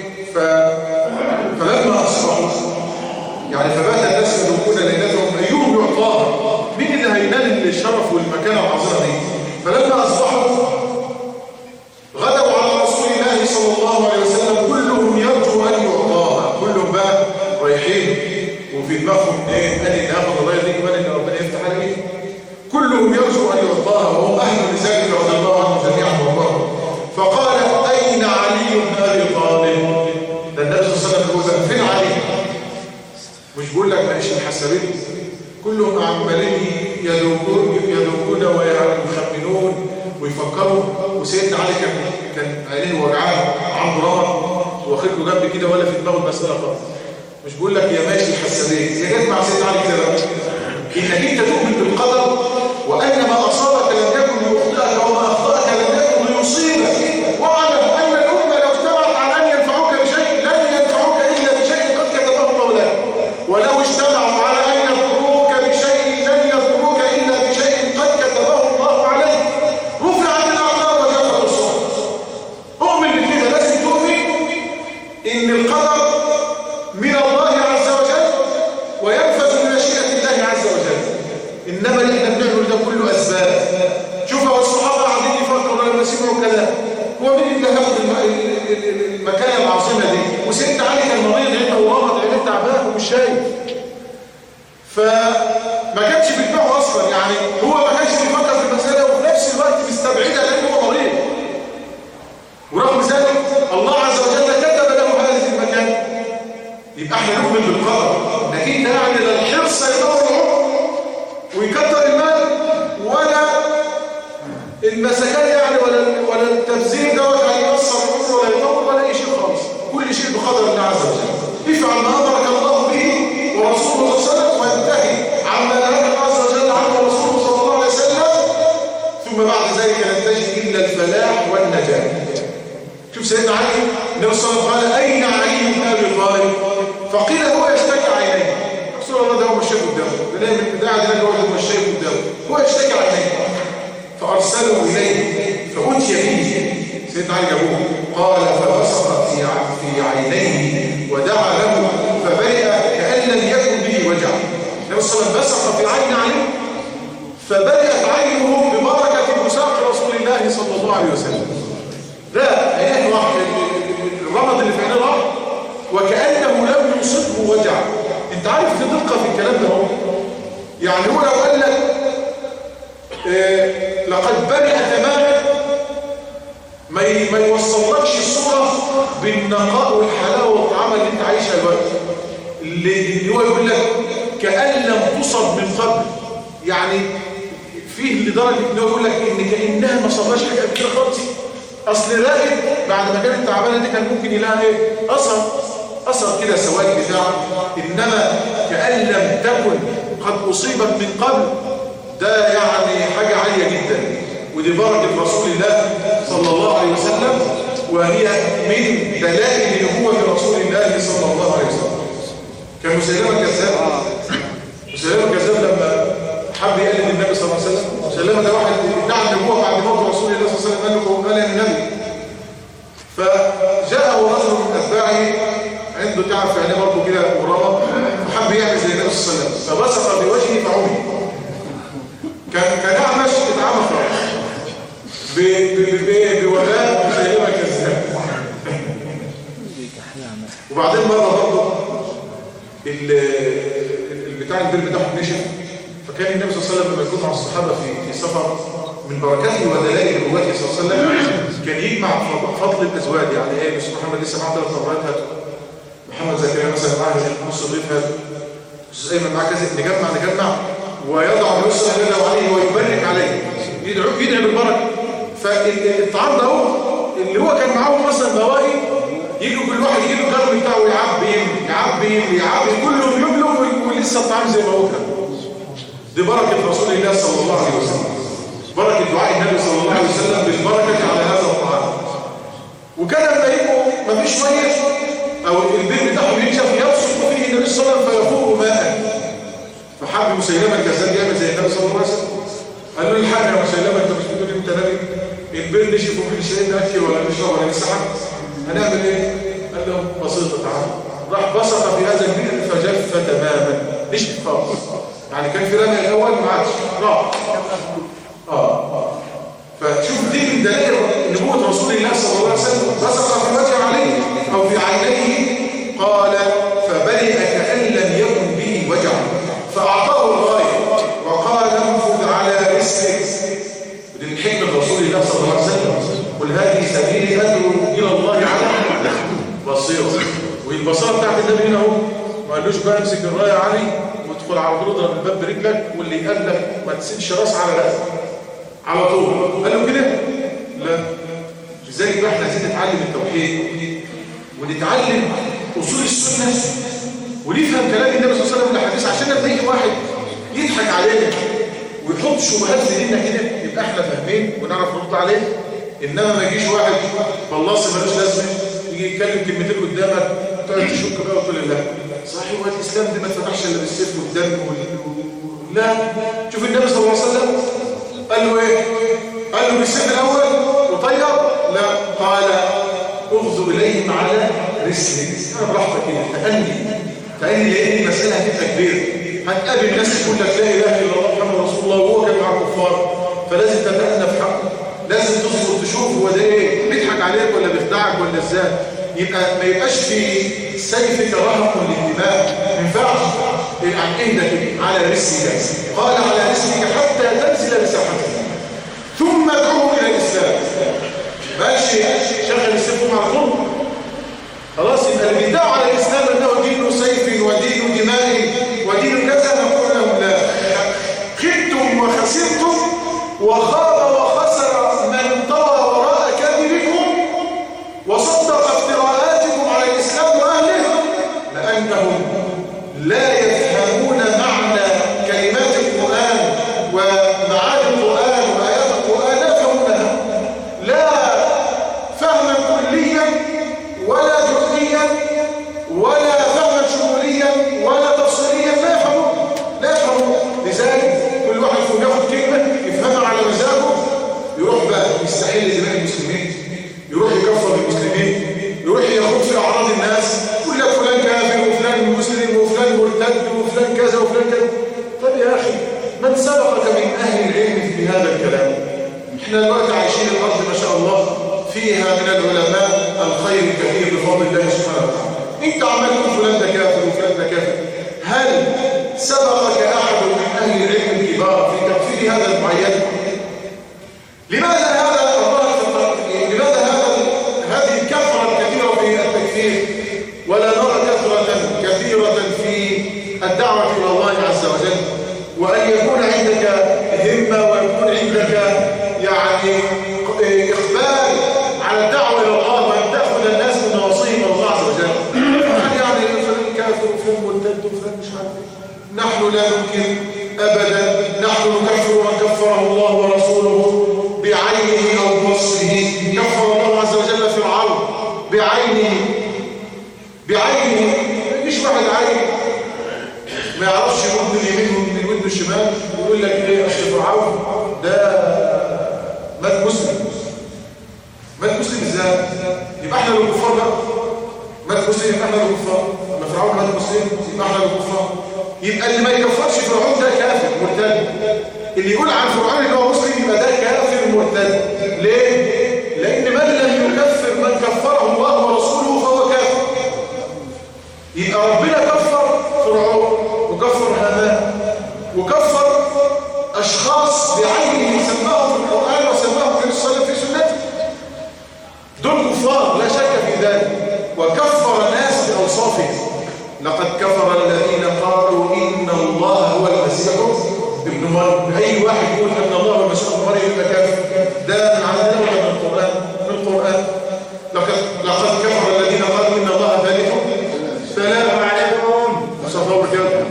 فلما اصبحوا يعني فبات الناس يدوكون ليلتهم ايهم يعطاها. مين اللي هينال الشرف والمكانه العظيمه دي؟ فلما اصبحوا غدوا على رسول الله صلى الله عليه وسلم كلهم يرجو ان يعطاها. كلهم بقى رايحين وفي دماغهم ايه؟ قال لي هاخد الرايه دي وقال لي ربنا يفتح عليك. كلهم يرجو ان يعطاها وهم اهل لذلك رضي الله عنهم جميعا والله. فقال: اين علي بن ابي طالب؟ ده النبي صلى الله عليه وسلم بيقول: فين علي؟ مش بقول لك ماشي الحسابين كلهم عمالين يدوكون ويخمنون ويفكروا. وسيدنا علي كان عينيه وجعان عنده رمض واخد له جنب كده ولا في دماغه المساله خالص. مش بقول لك يا ماشي الحسابين يا جت مع سيدنا علي كده انك انت تؤمن بالقدر وان ما اصابك لم يكن ليخطئك وما اخطاك لم يكن ليصيبك، واعلم ان الامه لو اجتمعت على ان ينفعوك بشيء لن ينفعوك الا بشيء قد كتبه الله لك، ولو اجتمعوا على ان يضروك بشيء لن يضروك الا بشيء قد كتبه الله عليك. رفعت الاقدار وجفت الصحف. اؤمن بكده، لازم تؤمن ان القدر من الله عز وجل وينفذ بمشيئه الله عز وجل. انما اللي احنا بنعمله ده كله اسباب. شوفوا الصحابه قاعدين يفكروا لما سمعوا كلام، هو مين اللي هياخد المكانه العظيمه دي؟ وسيدنا علي كان مريض هنا ورمض عينيه تعبان ومش شايف، فما كانش في دماغه اصلا. يعني هو ما كانش بيفكر في المساله وفي نفس الوقت مستبعدها لانه هو مريض، ورغم ذلك الله عز وجل كتب له هذه المكانه. يبقى احنا نؤمن بالقدر، انك انت يعني لا الحرص يدور العمر ويكتر المال ولا المسكان يعني ولا التبذير دوت هيأثر العمر ولا يطول ولا اي شيء خالص. كل شيء بقدر الله عز وجل. افعل ما امرك الله به ورسوله صلى الله عليه وسلم وانتهي عما نهاك الله عز وجل عنه ورسوله صلى الله عليه وسلم، ثم بعد ذلك لن تجد الا الفلاح والنجاه. شوف سيدنا علي النبي صلى الله عليه وسلم قال: اين علي بن ابي طالب؟ فقيل: هو يشتكي عينيه. رسول الله ده هو مش شايف قدامه، ده من قاعد هناك هو مش شايف قدامه، هو يشتكي عينيه. فارسلوا اليه فاتي به. سيدنا علي جابوه قال: فبصق في عينيه ودعا له فبرئ كأن لم يكن به وجع. النبي صلى الله عليه وسلم بصق في عين علي فبرئت عينه ببركة مساق رسول الله صلى الله عليه وسلم. لا عينه راح، الرمض اللي في عينه راح وكأنه لم يصبه وجع. انت عارف في دقة في الكلام ده هو، يعني هو لو قال لك لقد برئ تماما ما يوصلكش الصورة بالنقاء والحلاوة والطعامة اللي انت عايشها دلوقتي، اللي هو يقول لك كأن لم تصب من قبل، يعني فيه لدرجة انه يقول لك ان كأنها ما صباش حاجة قبل كده خالص. اصل راقد بعد ما كانت تعبانة دي كان ممكن يلاقي ايه؟ اثر كده سواد بتاعه، انما كأن لم تكن قد اصيبت من قبل، ده يعني حاجة عالية جدا. ودي بركة رسول الله صلى الله عليه وسلم، وهي من دلائل نبوة رسول الله صلى الله عليه وسلم. كان مسيلمة كذاب لما حب يقلد النبي صلى الله عليه وسلم. مسيلمة ده واحد ادعى النبوة بعد موت رسول الله صلى الله عليه وسلم، قال انا نبي. فجاءه رجل من اتباعه عنده تعب في عينيه برضه كده ورمى، وحب يعمل زي النبي صلى الله عليه وسلم، فبصق بوجهه فعمي. كان اعمش اتعمى خالص بوباء مسيلمة كذاب. وبعدين مرة برضه بتاع البير بتاعه نشف، فكان النبي صلى الله عليه وسلم لما يكون مع الصحابة في سفر من بركاته ودلائل نبوته صلى الله عليه وسلم كان يجمع فضل الأزواج. يعني ايه، مش محمد لسه معاه 3 مرات هاته، محمد زكريا مثلا معاه نص رغيف هاته، استاذ ايمن معاه كذا، نجمع ويضع بيسر يده عليه ويبارك عليه، يدعي بالبركه. فالطعام ده هو اللي هو كان معاهم مثلا بواقي، يجوا كل واحد يجيب الجرم بتاعه يعبي كله يبلغ ولسه الطعام زي ما هو كان. دي بركه رسول الله صلى الله عليه وسلم، بركه دعاء النبي صلى الله عليه وسلم بالبركه على هذا الطعام. وكان لما يبقوا ما فيش ميه او البيت بتاعهم ينشف يبسط فيه النبي صلى الله عليه وسلم فيفوق ماء. فحب مسيلمة الكذاب يعمل زي النبي صلى الله عليه وسلم، قال له الحق يا مسيلمة انت مش بتقول انت نبي؟ البير نشف ومش لاقيين اكل ولا نشرب ولا لسه حد، هنعمل ايه؟ قال له بسيطه تعالى. راح بصق في هذا البئر فجف تماما، نشف خالص. يعني كان في رمي الاول ما عادش راح. فشوف دي من دلائل نبوة رسول الله صلى الله عليه وسلم. بصق في وجه عليه او في عينيه، قال فبرئ كأن لم يكن به وجع، فأعطاه الغاية وقال انفذ على رزقك. ودي من حكمة رسول الله صلى الله عليه وسلم، قل هذه سبيلي أدعو إلى الله على بصيرة. والبصارة بتاعت النبي هنا اهو، ما قالوش بقى امسك الراية علي وادخل على طول اضرب الباب برجلك، واللي قال لك ما تسيبش راس على رأسك على طول، قال له كده؟ لا. لذلك بقى احنا عايزين نتعلم التوحيد ونتعلم أصول السنة ونفهم كلام النبي صلى الله عليه وسلم الحديث، عشان لما يجي واحد يضحك علينا ويحط شبهات في ديننا كده يبقى احنا فاهمين ونعرف نرد عليه. انما ما يجيش واحد والله ملوش لازمه يجي يتكلم كلمتين قدامك تقعد تشك بقى وتقول لا صحيح هو الاسلام ده ما اتفتحش الا بالسيف والدم لا. شوف النبي صلى الله عليه وسلم قال له ايه؟ قال له بالسيف الاول وطيب؟ لا، قال اغزو اليهم على رسلك. انا براحتك كده تأني لان المساله هتبقى كبيره، هتقابل ناس يقول لك لا اله الا الله محمد رسول الله وهو كان مع الكفار، فلازم تتأنى في حقه، لازم تصبر تشوف هو ده ايه، بيضحك عليك ولا بيخدعك ولا ازاي. يبقى ما يبقاش في سيفك رهق الانتباه، ما ينفعش. اهدى على رسلك، قال على رسلك حتى تنزل بساحته ثم ادعوه الى الاسلام. ماشي شغل السيف على طول خلاص. يبقى اللي بيدعوا على الاسلام انه دين سيف ودين دماء ودين كذا، نقول لهم لا، خدتم وخسرتم وخاب وخسر من طوى وراء كذبكم وصدق افتراءاتكم على الاسلام واهله، لانهم لا يفهمون معنى كلمات القران ومعاني القران وايات القران، لا يفهمونها لا فهما كليا ولا جزئيا ولا فهما شموليا ولا تفصيليا. معينة. لماذا هذه الكثرة الكثيرة في التكفير ولا نرى كثرة كثيرة في الدعوة إلى الله عز وجل؟ وأن يكون عندك همة ويكون عندك يعني إقبال على الدعوة إلى الله وأن تأخذ الناس من نواصيهم الله عز وجل. يعني فلان كافر وفلان مرتد وفلان مش عارف. نحن لا ننكر أبدا، نحن نكفر من كفره الله ورسوله بعينه أو بنصره. كفر الله عز وجل فرعون بعينه مش واحد عين ما يعرفش يرد اليمين من الود الشمال يقول لك ايه اصل فرعون ده مات مسلم ازاي؟ يبقى احنا اللي كفار بقى. مات مسلم يبقى احنا اللي كفار. لما فرعون مات مسلم يبقى احنا اللي كفار. يبقى اللي ما يكفرش فرعون ده كافر مرتد. اللي يقول عن فرعون ان هو مسلم يبقى ده كافر مرتد. ليه؟ لان من لم يكفر من كفره الله ورسوله فهو كافر. يبقى ربنا كفر فرعون وكفر هامان وكفر اشخاص بعينه سماهم في القران وسماهم النبي صلى الله عليه وسلم في سنته. دول كفار لا شك في ذلك. وكفر الناس باوصافهم. لقد كفر الذين قالوا ان الله هو المسيح ابن مريم. اي واحد يقول ان الله هو المسيح ابن مريم يبقى كافر. ده من عندنا ولا من القران؟ لقد كفر الذين قالوا ان الله ثالث. السلام عليكم. صفاور كده.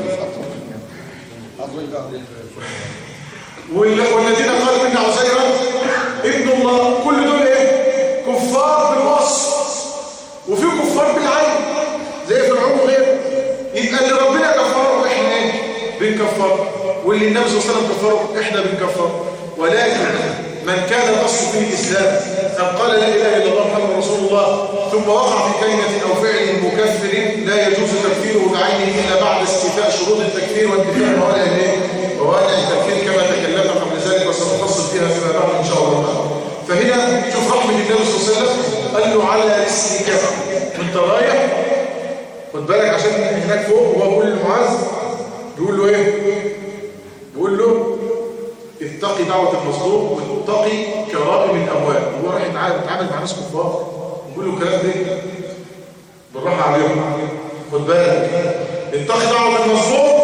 والذين قالوا ان عزيرا ابن الله. كل دول ايه؟ كفار بالوصف وفي كفار بالعين زي فرعون وغيره. يبقى اللي ربنا كفره احنا ايه؟ بنكفره. واللي النبي صلى الله عليه وسلم كفره احنا بنكفره. ولكن من كان الاصل فيه الاسلام ان قال لا اله الا الله محمد رسول الله ثم وقع في كلمه او فعل مكفر لا يجوز تكفيره بعينه الا بعد استيفاء شروط التكفير وانتفاء موانع التكفير كما تكلمنا قبل ذلك وسنفصل فيها فيما بعد ان شاء الله. فهنا شوف رحمه النبي صلى الله عليه وسلم قال له على رسلك وانت رايح خد بالك عشان هناك فوق. وهو بيقول لمعاذ بيقول له ايه؟ بيقول له اتقي دعوة المظلوم واتقي كرائم الأموال. هو راح يتعامل مع ناس كفار ويقول له الكلام ده بالراحة عليهم. خد بالك اتقي دعوة المظلوم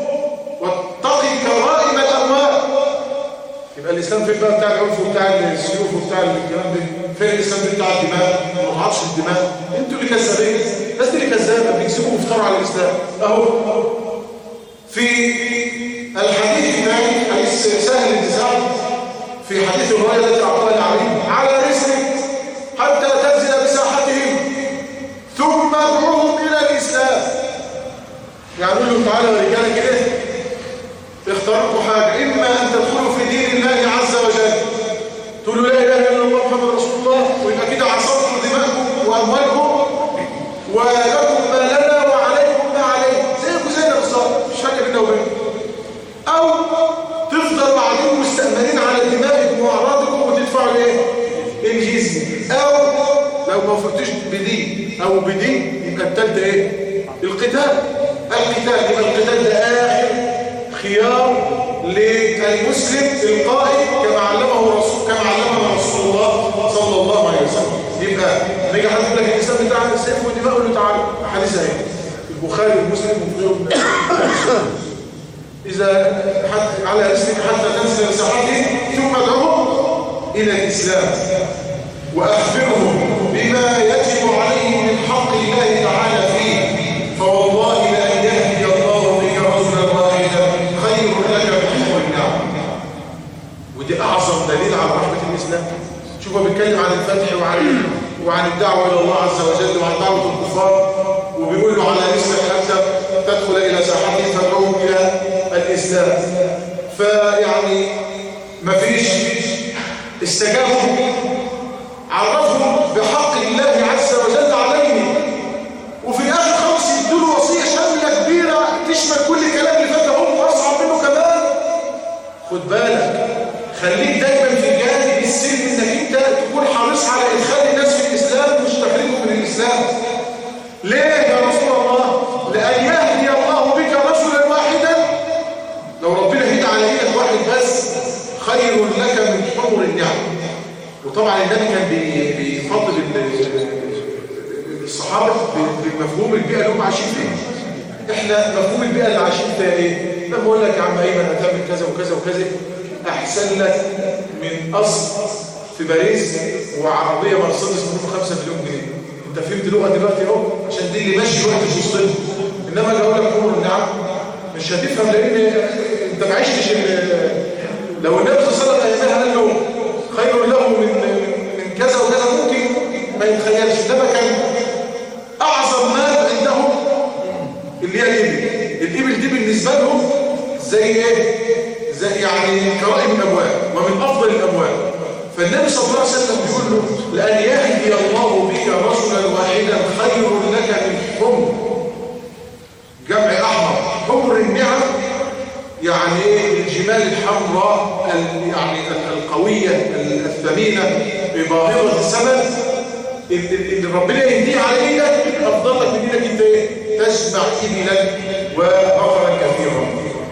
واتقي كرائم الأموال. يبقى الإسلام فين بقى بتاع العنف وبتاع السيوف وبتاع الكلام ده؟ فين الإسلام بتاع الدماء وما تعطش الدماء؟ انتوا اللي كذابين. الناس اللي كذابة بيكسبوا ويفتروا على الإسلام. أهو في الحديث الثاني حديث سهل بن سعد في حديث الرواية التي أعطاها العلي على رسلك حتى تنزل بساحتهم ثم ادعوهم إلى الإسلام. يعني قول لهم تعالوا يا رجالة كده اختاروا حاجة، إما أن تدخلوا في دين الله عز وجل تقولوا لا إله إلا الله محمد رسول الله ويبقى كده عصمتم دماءكم وأموالكم ولكم ما لنا وعليكم ما عليه زينا بالظبط مش فاكر بينا وبينكم. أو تفضل بعضكم مستأمنين على دمائكم وأعراضكم وتدفعوا الايه؟ الجزية. أو لو ما وفقتوش بدين أو بدين يبقى التالتة ايه؟ القتال. يبقى القتال ده آخر خيار للمسلم القائد كما علمنا رسول الله صلى الله عليه وسلم. يبقى نيجي حد يقول لك الإسلام بتاعنا السيف والدماء قول له تعالى أحاديث اهي البخاري ومسلم وغيرهم. إذا على رسلك حتى تنزل بساحته ثم ادعوهم إلى الإسلام وأخبرهم بما يجب عليه من حق الله تعالى فيه. فوالله لأن يهدي الله بك رجلا واحدا خير لك من حمر النعم. ودي أعظم دليل على رحمة الإسلام. شوفوا بيتكلم عن الفتح وعن الدعوة إلى الله عز وجل وعن دعوة الكفار وبيقول له على رسلك حتى تدخل إلى ساحته فادعوهم إلى الإسلام. فيعني مفيش استجابوا عرفهم بحق الله عز وجل عليهم وفي الآخر خلص يدوا له وصية شاملة كبيرة تشمل كل الكلام اللي فات هم وأصعب منه كمان. خد بالك خليك دايما في جانب السلم انك انت تكون حريص على ادخال الناس في الإسلام مش تخرجهم من الإسلام. ليه يا رسول الله؟ لأن يهدي الله بك رجلا واحدا. لو ربنا هدى على ايدك واحد بس خير النعم. وطبعا النبي كان بيفضل الصحابة بمفهوم البيئة اللي هم عايشين فيها. احنا مفهوم البيئة اللي عايشين فيها ايه؟ لما اقول لك يا عم ايمن هتعمل كذا وكذا وكذا احسن لك من اصل في باريس وعربية مرسيدس ب 5 مليون جنيه. انت فهمت لغة دلوقتي اهو، عشان دي اللي ماشي الوقت في وسطنا. انما لو اقول لك امر النعم مش هتفهم، لان انت ما عشتش. لو النبي صلى الله عليه وسلم قال له خير له من كذا وكذا ممكن ما يتخيلش. انما كان اعظم مال عندهم اللي هي الابل دي بالنسبه لهم زي ايه؟ زي يعني كرائم الاموال ومن افضل الاموال. فالنبي صلى الله عليه وسلم بيقول له لان يهدي الله بك رجلا واحدا خير لك من حمر، جمع احمر، حمر النعم يعني ايه؟ الجمال الحمراء يعني القويه الثمينه باهظه الثمن اللي ربنا يهديه عليك افضل لك من انك انت ايه؟ تجمع ابلا وبقرا كثيرا.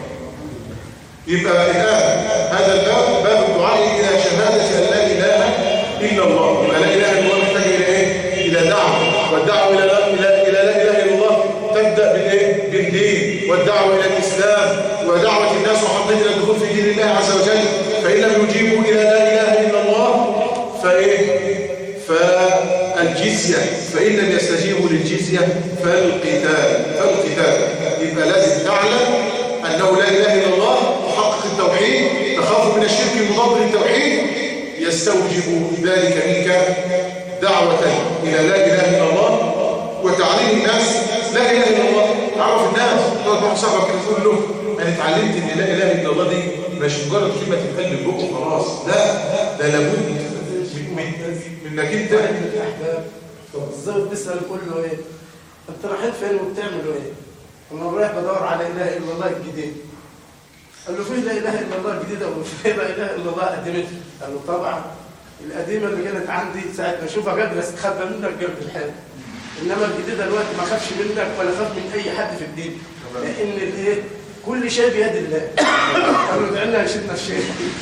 يبقى الان هذا الباب باب الدعاء الى شهاده ان لا اله الا الله. يبقى لا اله الا الله محتاج الى ايه؟ الى دعوه، والدعوه الى لا اله الا الله تبدا بالايه؟ بالدين، والدعوه الى الاسلام ودعوه الناس وحضهم الى الدخول في دين الله عز وجل. فان لم يجيبوا الى لا اله الا الله فايه؟ فالجزيه، فان لم يستجيبوا للجزيه فالقتال. يبقى لازم تعلم انه لا اله الا الله، تحقق التوحيد، تخاف من الشرك المضاد للتوحيد، يستوجب ذلك منك دعوه الى لا اله الا الله وتعليم الناس لا اله الا الله. تعرف الناس، تقعد مع صاحبك تقول له انا اتعلمت ان لا اله الا الله دي مش مجرد كلمه تتقال بالبق وخلاص، لا، ده لابد منك انت. طب ازاي بتسال كل له ايه؟ انت رايحين فين وبتعملوا ايه؟ انا رايح بدور على لا اله الا الله الجديد. قال له فين لا اله الا الله الجديده وفين لا اله الا الله قديمتها؟ قال له طبعا القديمه اللي كانت عندي ساعه ما اشوفها قادر استخبى منك قلب الحال، انما الجديده دلوقتي ما خافش منك ولا خاف من اي حد في الدين، لان الايه؟ كل شيء بيد الله. قالوا ادعي لنا يشدنا الشيخ.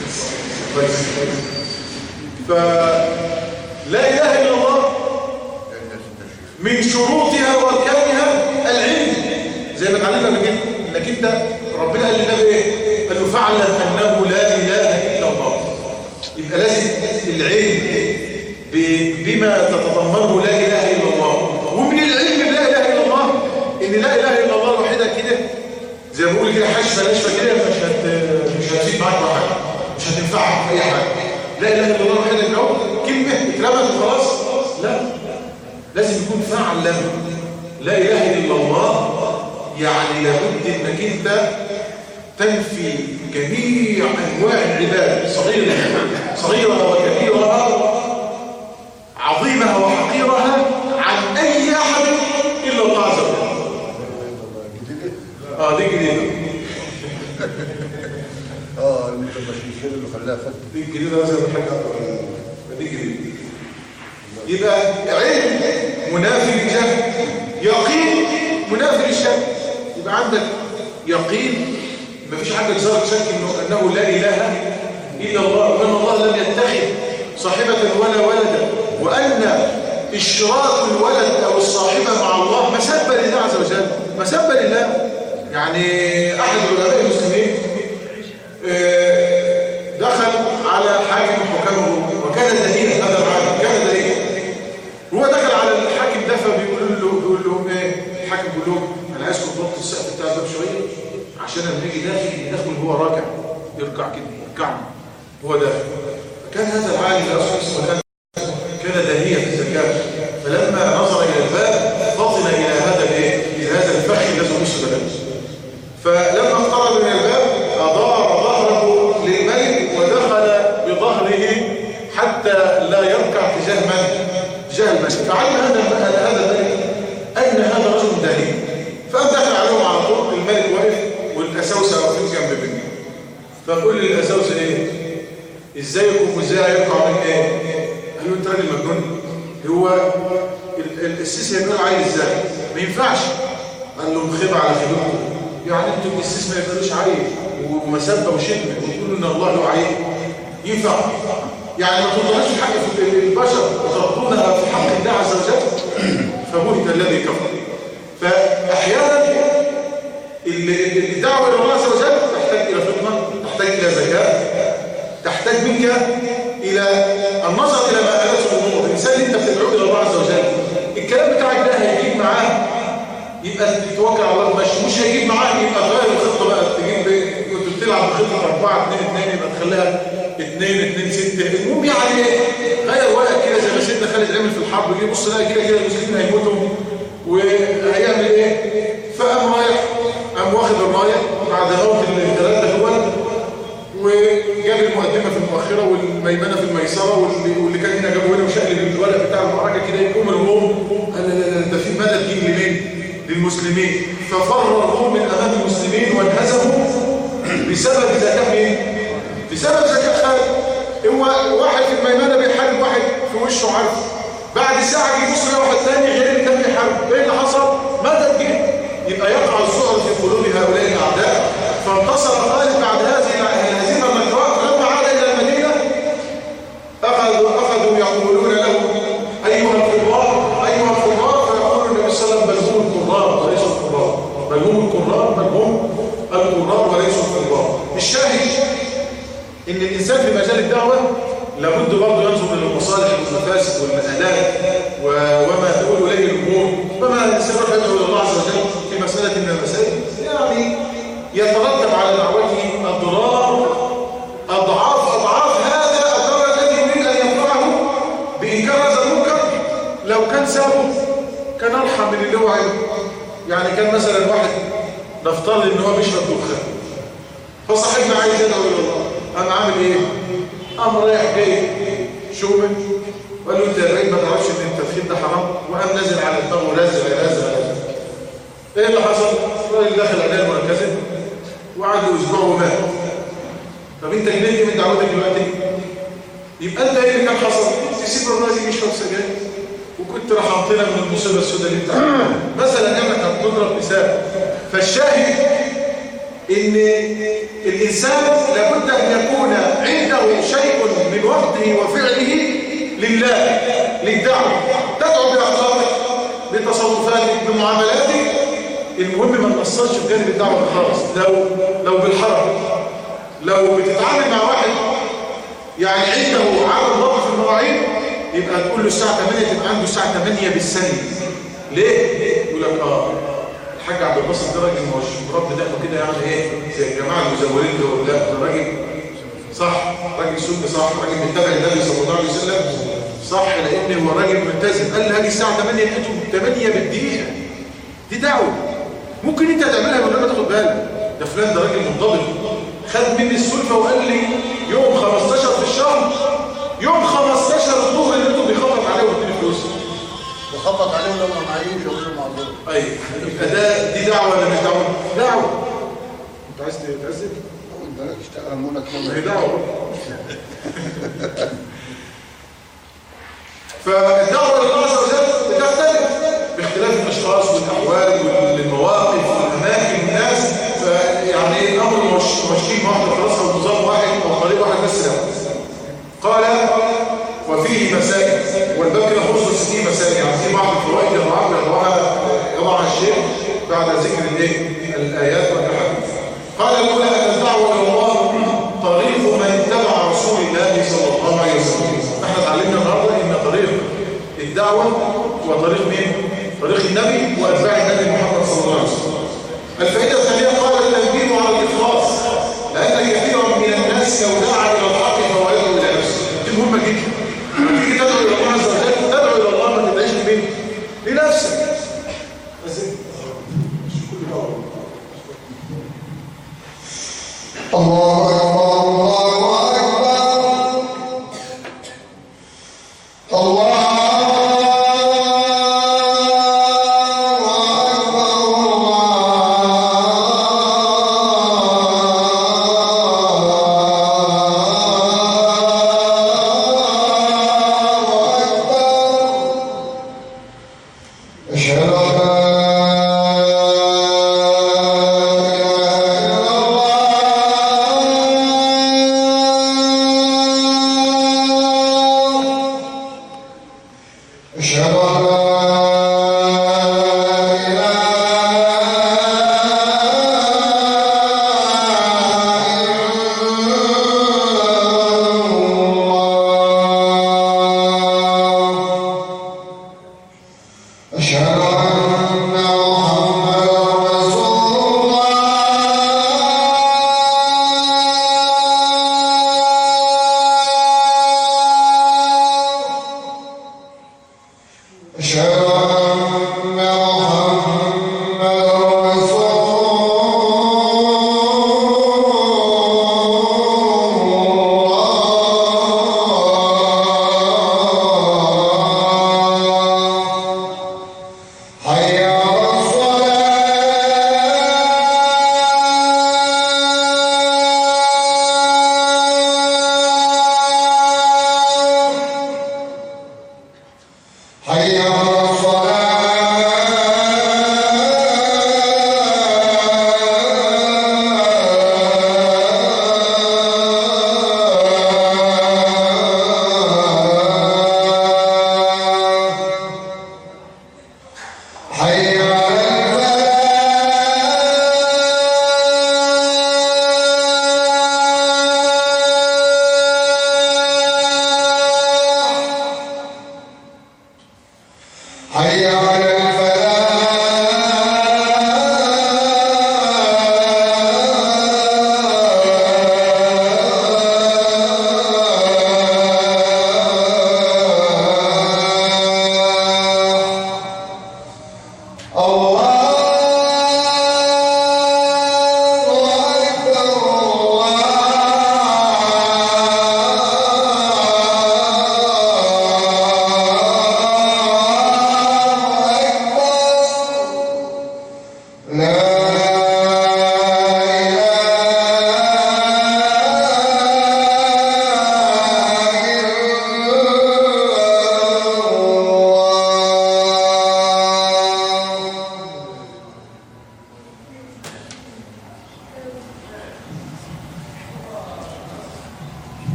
فلا اله الا الله من شروطها واركانها العلم، زي ما اتعلمنا من كده انك انت ربنا قال للنبي ايه؟ قال له فاعلم انه لا اله الا الله. يبقى لازم العلم بما تتضمنه لا اله الا الله. ومن العلم لا اله الا الله ان لا اله الا الله الوحيده كده زي ما بقول كده حشفه ناشفه كده مش هتفيد معاك بحاجه، مش هتنفعك في اي حاجه. لا اله الا الله الوحيده كده كلمه اترمت وخلاص، لا، لازم يكون فعلا لا اله الا الله. يعني لابد انك انت تنفي جميع انواع العباد، صغيرها وكبيرها، عظيمها وحقيرها، عن اي احد الا الله عز وجل. دي جديده. المتمشيين اللي خلاها فتح دي جديده زي ما حاجه دي جديده. يبقى علم منافي للجهل، يقين منافي للشك. يبقى عندك يقين مفيش حاجه تزارك شك انه لا اله الا الله، وان الله لم يتخذ صاحبه ولا ولدا، وان اشراك الولد او الصاحبه مع الله مسبه لله عز وجل، مسبه لله. يعني احد العلماء المسلمين دخل على حاكم حكمه وكان دليلا، هذا العالم كان دليلا. هو دخل على الحاكم ده فبيقول لهم ايه؟ الحاكم بيقول لهم انا عايزكم تنطوا السقف بتاع الباب شويه عشان لما يجي داخل هو راكع يركع كده يركعنا هو داخل. فكان هذا العالم كان داهيا في الزكاه، فلما نظر الى الباب فطن الى هذا الفخ الذي نص بلده. فلما اقترب من الباب ادار ظهره للملك ودخل بظهره حتى لا يركع تجاه الملك. فعلم هذا الملك ان هذا رجل داهي، فقام دخل عليهم على طول. الملك واقف والاساوسه واقفين جنب منه، فقول للاساوسه ايه؟ ازيكم وازاي هيركع من ايه؟ قال له انت راجل مجنون، هو السيسي هيبقى عايز ازاي؟ ما ينفعش. قال له خيبه على خيبتكم، يعني انتوا السيسي ما يبقاش عايز ومسبه وشتم وتقولوا ان الله له عين، ينفع؟ يعني ما تطلعش في حق البشر وتربونها في حق الله عز وجل، فبهت الذي كفر. فأحيانا الدعوة إلى الله عز وجل تحتاج إلى فطنة، تحتاج إلى ذكاء، تحتاج منك إلى النظر إلى مآلات الأمور. الإنسان اللي أنت بتدعوه إلى الله عز وجل الكلام بتاعك ده هيجيب معاه يبقى تتوكل على الله، مش هيجيب معاه يبقى غير الخطة بقى، تجيب كنت بتلعب بخطة 4-2-2 يبقى تخليها 2-2-6. المهم يعني غير ورقة كده زي ما سيدنا خالد عمل في الحرب، يجي بص لها كده المسلمين هيموتوا وهيعمل ايه؟ فقام رايح قام واخد الرايه بعد موت الثلاثه دول وجاب المقدمه في المؤخره والميمنه في الميسره واللي كان هنا جابه هنا وشقلب الورق بتاع المعركه كده يقوم الروم قال لا ده في مدد جه لمين؟ للمسلمين. ففر الروم من امام المسلمين وانهزموا بسبب ذكاء مين؟ بسبب ذكاء خالد. هو واحد في الميمنه بيحارب واحد في وشه عارف، بعد ساعه يجي يبص واحد ثاني غير اللي كان بيحارب، ايه اللي حصل؟ مدد جه. يبقى يقع الذعر في قلوب هؤلاء الاعداء. فانتصر خالد بعد هذه الهزيمه المجراء. لما عاد الى المدينه اخذوا يقولون له ايها القراء ايها القراء، فيقول النبي صلى الله عليه وسلم بل هم القراء وليسوا القراء، بل هم القراء بل هم القراء وليسوا القراء. الشاهد ان الانسان في مجال الدعوه لابد برضه ينظر للمصالح والمفاسد والمآلات وما تقول اليه الامور. فما الانسان يدعو الى الله عز وجل في مساله من المسائل يعني يترتب على دعوته اضرار اضعاف هذا الضرر الذي يريد ان ينفعه بانكار هذا المنكر. لو كان سابه كان ارحم من اللي هو عمله. يعني كان مثلا واحد نفترض ان هو بيشرب دخان، فصاحبنا عايز يدعو الى الله، انا عامل ايه؟ قام رايح جاي شومن وقال له انت يا بعيد ما تعرفش ان التدخين ده حرام، وقام نازل على دماغه رازع. ايه اللي حصل؟ الراجل دخل عنايه المركزه وقعد له اسبوع ومات. طب انت جننت من دعوتك دلوقتي؟ يبقى انت ايه اللي كان حصل؟ تسيب الراجل يشرب سجاير وكنت رحمتنا من المصيبه السوداء اللي انت عملتها مثلا. يعني هتضرب مثال. فالشاهد ان الانسان لابد ان يكون عنده شيء من وقته وفعله لله، للدعوه. تدعو باخلاقك، بتصرفاتك، بمعاملاتك. المهم ما تقصرش في جانب الدعوه خالص. لو بالحرج، لو بتتعامل مع واحد يعني عنده عدم ضبط في المواعيد، يبقى تقول له الساعه 8 تبقى عنده الساعه 8 بالثانيه. ليه؟ يقول لك الحاج عبد الباسط ده راجل مش مربي دقنه كده يعني ايه زي الجماعه المزورين دول. لا ده راجل صح، راجل سني صح، راجل متبع النبي صلى الله عليه وسلم صح، لان هو راجل ملتزم. قال لي هاجي الساعه 8 لقيته 8 بالدقيقه. دي دعوه ممكن انت تعملها من غير ما تاخد بالك. ده فلان ده راجل منضبط، خد مني السلفه وقال لي يوم 15 في الشهر، يوم 15 الظهر اللي انتوا بيخبط عليه وبيديني فلوس. بخبط عليهم لما معيوش اقول لهم معذور. ايوه يبقى دي دعوه ولا مش دعوه؟ دعوه. انت عايز تتعذب؟ بلاش تأملك هي دعوه. فالدعوه لله عز وجل بتختلف باختلاف الاشخاص والاحوال والمواقف والاماكن والناس. فيعني الامر مش شيء واحد خلاص او نظام واحد او طريق واحد بس. لا. قال وفيه مسائل، والباب كده خصوص فيه مسائل. يعني في بعض الفوائد يضعها الشيخ بعد ذكر الايات والاحاديث. قال الاولى ان الدعوه الى الله طريق من اتبع رسول الله صلى الله عليه وسلم. احنا اتعلمنا النهارده ان طريق الدعوه هو طريق مين؟ طريق النبي واتباع النبي محمد صلى الله عليه وسلم. الفائده الثانيه قال التنبيه على الاخلاص، لان كثيرا من الناس لو دعا الى الحق فهو يدعو الى نفسه. دي مهمه جدا. لما تيجي تدعو الى الله عز وجل تدعو الى الله ما تدعيش لمين؟ لنفسك. الله أكبر الله أشهد أن لا إله إلا الله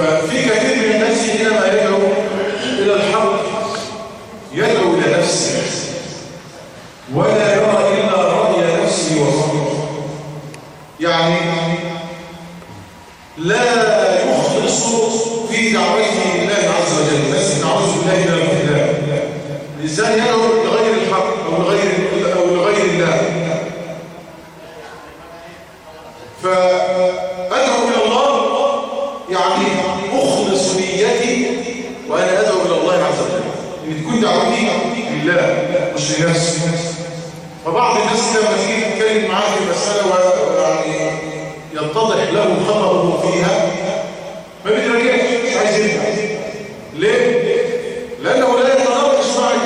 ففي كثير من الناس حينما يدعو إلى الحق يدعو إلى نفسه ولا يرى إلا رأي نفسه وفقه، يعني لا يخلص في دعوته لله عز وجل، بس دعوته لله إلى الإله. الإنسان يدعو لغير الحق أو لغير الله. فأدعو إلى الله يعني أخلص نيتي وأنا أدعو إلى الله عز وجل، إن تكون دعوتي لله مش لنفسي. فبعض الناس لما تيجي تتكلم معاه في مسألة ويعني يتضح له خطأه فيها ما بيتراجعش، مش عايز يرجع. ليه؟ لأنه لا يتناقش معك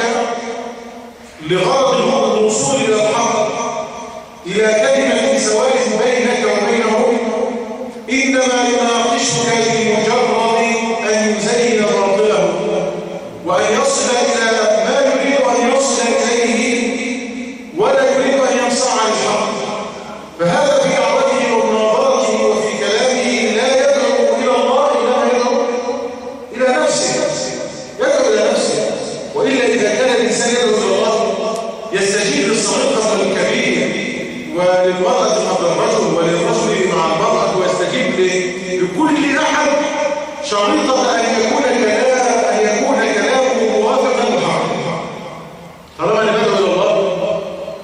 لغرض الوصول إلى الحق، إلى كلمة سواء بينك وبينه، إنما يناقشك لمجرد أن يزين باطله وأن يصل إلى ما يريد أن يصل إليه ولا يريد أن ينصاع عن الحق. فهذا في دعوته ومناظرته وفي كلامه لا يدعو إلى الله إنما يدعو إلى نفسه، يدعو إلى نفسه. وإلا إذا كان الإنسان يدعو إلى الله يستجيب للصغير قبل الكبير وللمرأة قبل الرجل وللرجل مع المرأة، ويستجيب لكل أحد شريطة أن يكون كلامه موافقا للحق. طالما أنا بدعو إلى الله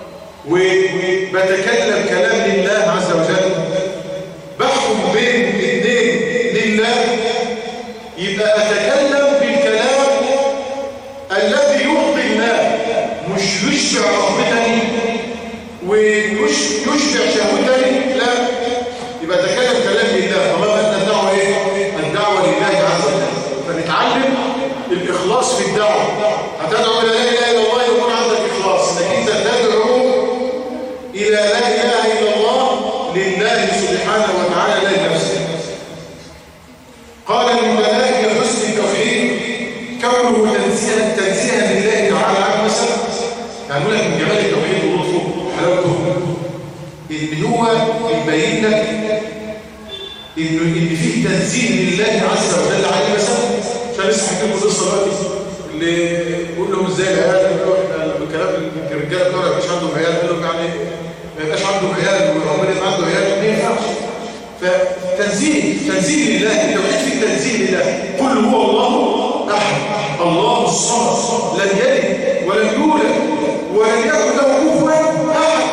وبتكلم كلام لله عز وجل، بحكم بين الاثنين لله، يبقى أتكلم بالكلام الذي يرضي الله، مش يشبع رغبتني ويشبع شهوتني، لا، يبقى أتكلم كلام لله. طالما أن الدعوة إيه؟ الدعوة لله عز وجل. فنتعلم الإخلاص في الدعوة. هتدعو إلى لا إله إلا الله يكون عندك إخلاص، إنك أنت تدعو إلى لا إله إلا الله لله سبحانه وتعالى لا لنفسه. قال من دلائل حسن التوحيد كونه تنزيها لله تعالى عن مثل، يعني يقول لك من جمال التوحيد ولطفه وحلاوته إن هو يبين لك إن فيه تنزيه لله عز وجل عن مثل. عشان لسه حكيت لكم القصه دلوقتي اللي بيقول لهم ازاي العيال الكلام الرجاله بتوع ما يبقاش عندهم عيال، قال لهم يعني ما يبقاش عندهم عيال وربنا يبقى عنده عيال، ما ينفعش. فتنزيه لله، التوحيد فيه تنزيه لله. قل هو الله احد الله الصمد لم يلد ولم يولد ولم يكن له كفوا احد.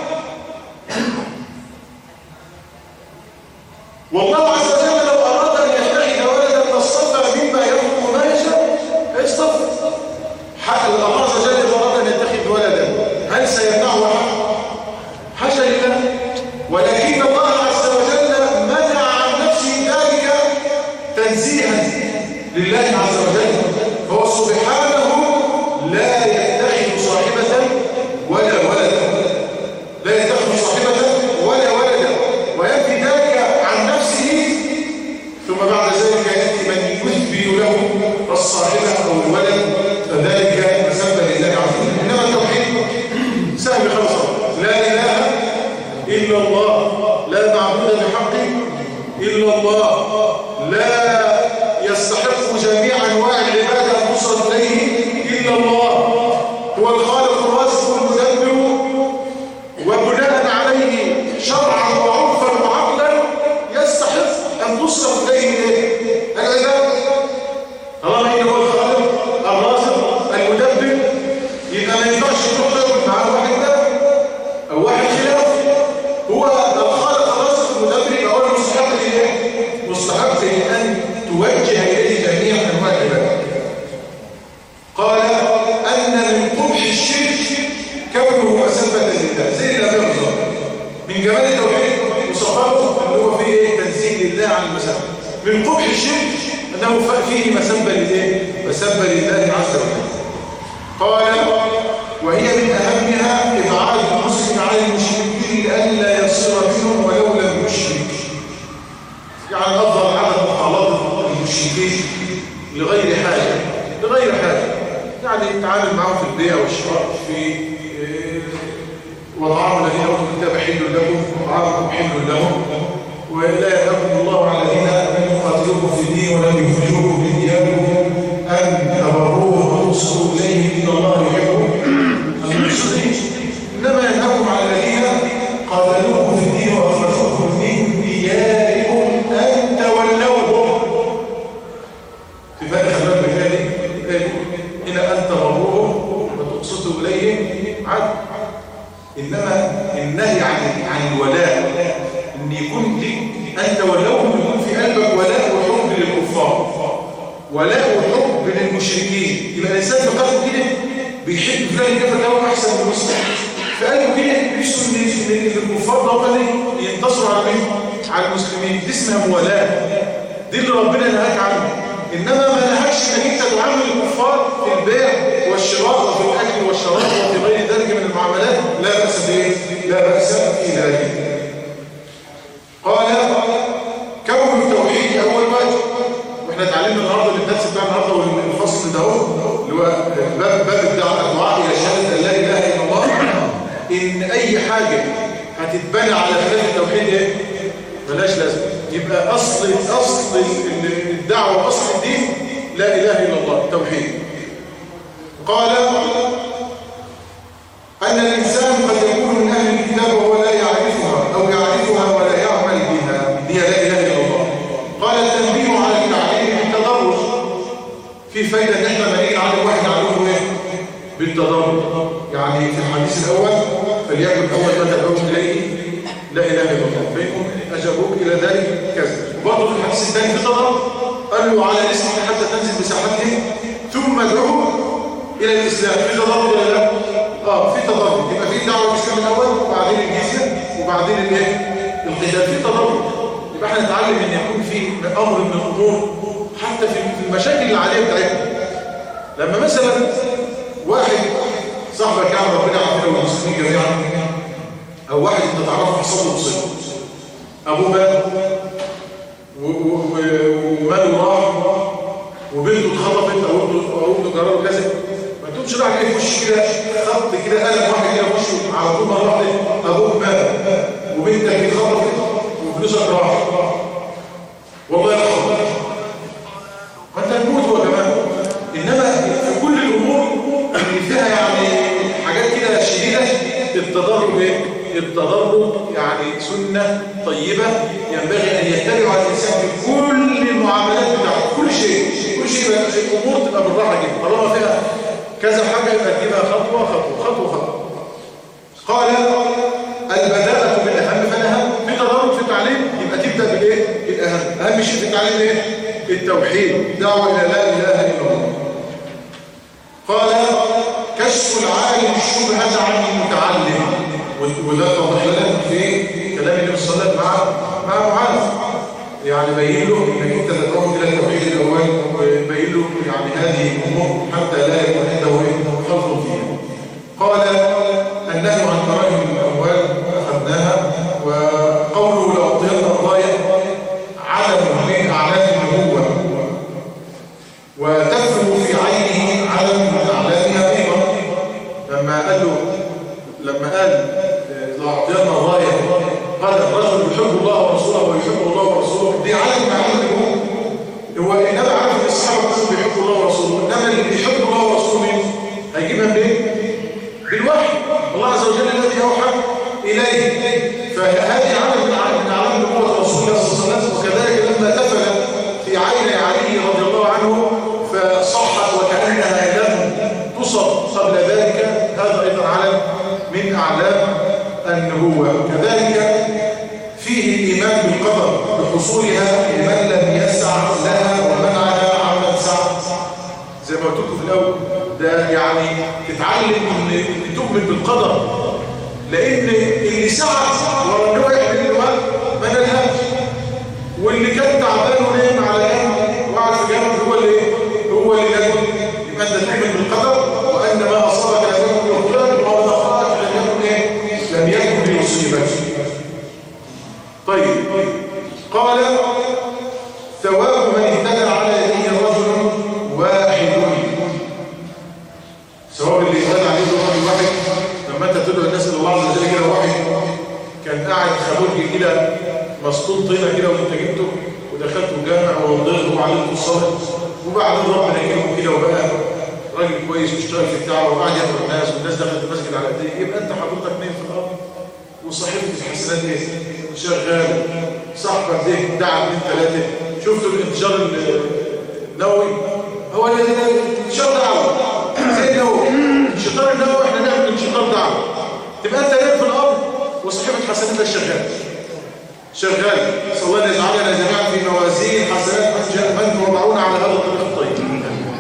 والله عز وجل لو اراد ان يتخذ ولدا لاصطفى مما يخلق ما يشاء يصطفى. الله عز وجل اذا اراد ان يتخذ ولدا هل سيمنعه احد؟ حاشا لله. ولكن الله عز وجل منع عن نفسه ذلك تنزيها لله عز وجل، فهو سبحانه لا يتخذ صاحبة ولا ولدا، لا يتخذ صاحبة ولا ولدا، وينفي ذلك عن نفسه. ثم بعد ذلك يأتي من يثبت له الصاحبة أو الولد، فذلك مسبب لله عز وجل. إنما التوحيد سهل خلصا، لا إله إلا الله، لا معبود بحق إلا الله، لا يستحق جميع أنواع العبادة أن تصرف إليه إلا الله، هو الخالق الرازق المدبر، وبناء عليه شرعا وعرفا وعقلا يستحق أن تصرف إليه العبادة. طالما إنه هو الخالق الرازق المدبر، يبقى ما ينفعش تروح تاكل معاه واحد ده أو واحد خلاف. هو الخالق الرازق المدبر، يبقى هو المستحق لإيه؟ مستحق لأن توجه إليه جميع أنواع العبادة. قال أن من قبح الشرك كونه مسبة لله، زي الأبي بالظبط. من جمال التوحيد وصفاته اللي هو فيه إيه؟ تنزيه لله عن المسبة. من قبح الشرك أنه فيه مسبة لله، مسبة لله عز وجل. قال وهي من أهمها إبعاد المسلم عن المشركين لئلا يصير منهم ولو لم يشرك. يعني أفضل عدد مخالطة المشركين لغير حاجة، لغير حاجة، يعني تعامل معهم في البيع والشراء، في وطعام الذين أوتوا الكتاب حل لكم وطعامكم حل لهم، ولا يأمن الله على الذين آمنوا يقاتلون يقاتلوكم في الدين ولم يخرجوكم من دياركم أن تبروهم وتقسطوا إليهم إن الله يحب المقسطين. إنما ينهاكم عن الذين قاتلوكم في الدين وأخرجوكم من دياركم أن تولوهم. في بالك خلال بهذه هنا أن تبروهم وتقسطوا إليهم عدل. إنما النهي عن الولاء ان يكون لك ان تولوهم يكون في قلبك ولاء وحب للكفار، ولاء وحب للمشركين. يبقى الانسان في قلبه كده بيحب فلان كده فهو احسن من المسلم، في قلبه كده بيحس ان الكفار ده هم اللي ينتصروا على مين؟ على المسلمين. دي اسمها موالاه، دي اللي ربنا نهاك عنه. انما ما نهاكش انك انت تعامل الكفار في البيع والشراء وفي الاكل والشراب وفي غير ذلك من المعاملات لا باس به، لا باس في ذلك. قال كون التوحيد اول واجب. واحنا اتعلمنا النهارده الدرس بتاع النهارده والفصل ده اللي هو باب الدعاء الى شهاده ان لا اله الا الله، ان اي حاجه هتتبنى على خلاف التوحيد ايه؟ ملاش لازمه. يبقى اصل الدعوه واصل الدين لا اله الا الله، التوحيد. قال ان الانسان قد يكون من اهل الكتاب وهو لا يعرفها او يعرفها ولا يعمل بها، هي لا اله الا الله. قال التنبيه على التعليم بالتدرج. في فايده ان احنا لما نيجي نعلم واحد نعلمه ايه؟ بالتدرج. يعني في الحديث الاول فليكن اول ما تدعوهم اليه لا اله الا الله، فانهم اجابوك الى ذلك كذا. وبرضه في الحديث الثاني في تدرج قال له على اسمك حتى تنزل بساحتهم ثم ادعوه الى الاسلام. في تدرج ولا لا؟ في تدرج. يبقى في دعوه الاسلام الاول وبعدين الجزيه وبعدين الايه؟ القتال. في تدرج. يبقى احنا نتعلم ان يكون في امر من الامور حتى في المشاكل العاديه بتاعتنا. لما مثلا واحد صاحبك يعني ربنا يعافينا والمسلمين جميعا، او واحد انت تعرفه حصل له مصيبه، ابوه مات وماله راح وبنته اتخطفت او ابنه جرى له كذا، ما تقومش راح جاي في وش كده خط كده قلم واحد كده في وشه على طول مره واحده ابوك مات وبنتك اتخطفت وفلوسك راح، والله يرحمه، ما انت هتموت هو كمان. انما في كل الامور اللي فيها يعني حاجات كده شديده التدرج ايه؟ التدرج يعني سنه طيبه ينبغي ان يتبع الانسان في كل المعاملات بتاعته، كل شيء الامور تبقى بالراحه كده، طالما فيها كذا حاجه يبقى تجيبها خطوه خطوه خطوه خطوه. قال البداءة بالاهم فالاهم. في تدرج في التعليم يبقى تبدا بالايه؟ الاهم. اهم شيء في التعليم ايه؟ التوحيد، دعوه الى لا اله الا الله. قال كشف العالم الشبهه عن المتعلم، وده توضح لنا في كلام النبي صلى الله عليه وسلم مع معاذ، يعني بين له انك انت تدعو الى التوحيد الاول، وبين له يعني هذه الامور حتى لا يكون عنده خلط فيها. قال النهي عن كراهيه الاموال اخذناها، وقوله لاعطينا الرايه عدم من اعلام النبوه، وتكفر في عينه عدم من اعلامها ايضا. لما قال لاعطينا الرايه قال الرجل يحب الله ورسوله ويحب الله ورسوله، دي عدم من اعلام النبوه. هو انما عارف الصحابه كلهم بيحبوا الله ورسوله، انما اللي بيحب الله ورسوله هيجيبها منين؟ بالوحي. الله عز وجل الذي اوحى اليه، فهذه عدم من اعلام نبوه رسول الله صلى الله عليه وسلم. وكذلك لما تفل في عين علي رضي الله عنه فصحت وكانها لم تصب قبل ذلك، هذا ايضا علم من اعلام النبوه. كذلك فيه الايمان بالقدر بحصولها لمن لم يسع لها ومنعها عمن سعى. زي ما قلت لكم في الاول، ده يعني تتعلم ان تؤمن بالقدر، لان اللي سعى ورا انه يحمل الوقت ما نلهمش، واللي كان تعبان ونام على جنب وقعد في جنب هو اللي نجم. يبقى انت تؤمن بالقدر، وان ما اصابك لم يكن ليخطئك وما اخطاك لم يكن ليصيبك. طيب قال ثواب من اهتدى على يديه رجل واحد. ثواب اللي اهتدى عليه رجل واحد، لما انت تدعو الناس الى الله عز وجل كده، واحد كان قاعد خبرجي كده مسطول طينه كده وانت جبته ودخلته الجامع ووضعته وصاحبة الحسنات ايه؟ شغال. صاحبك ده دعم من 3. شفتوا الانتشار النووي؟ هو الانتشار دعوة زي النووي. الانشطار النووي احنا نعمل انشطار دعوة. تبقى انت نايم في الارض وصاحبة حسناتك شغال. صلى الله عليه وسلم جميعا في موازين حسنات من وضعون على هذا الطريق الطيب.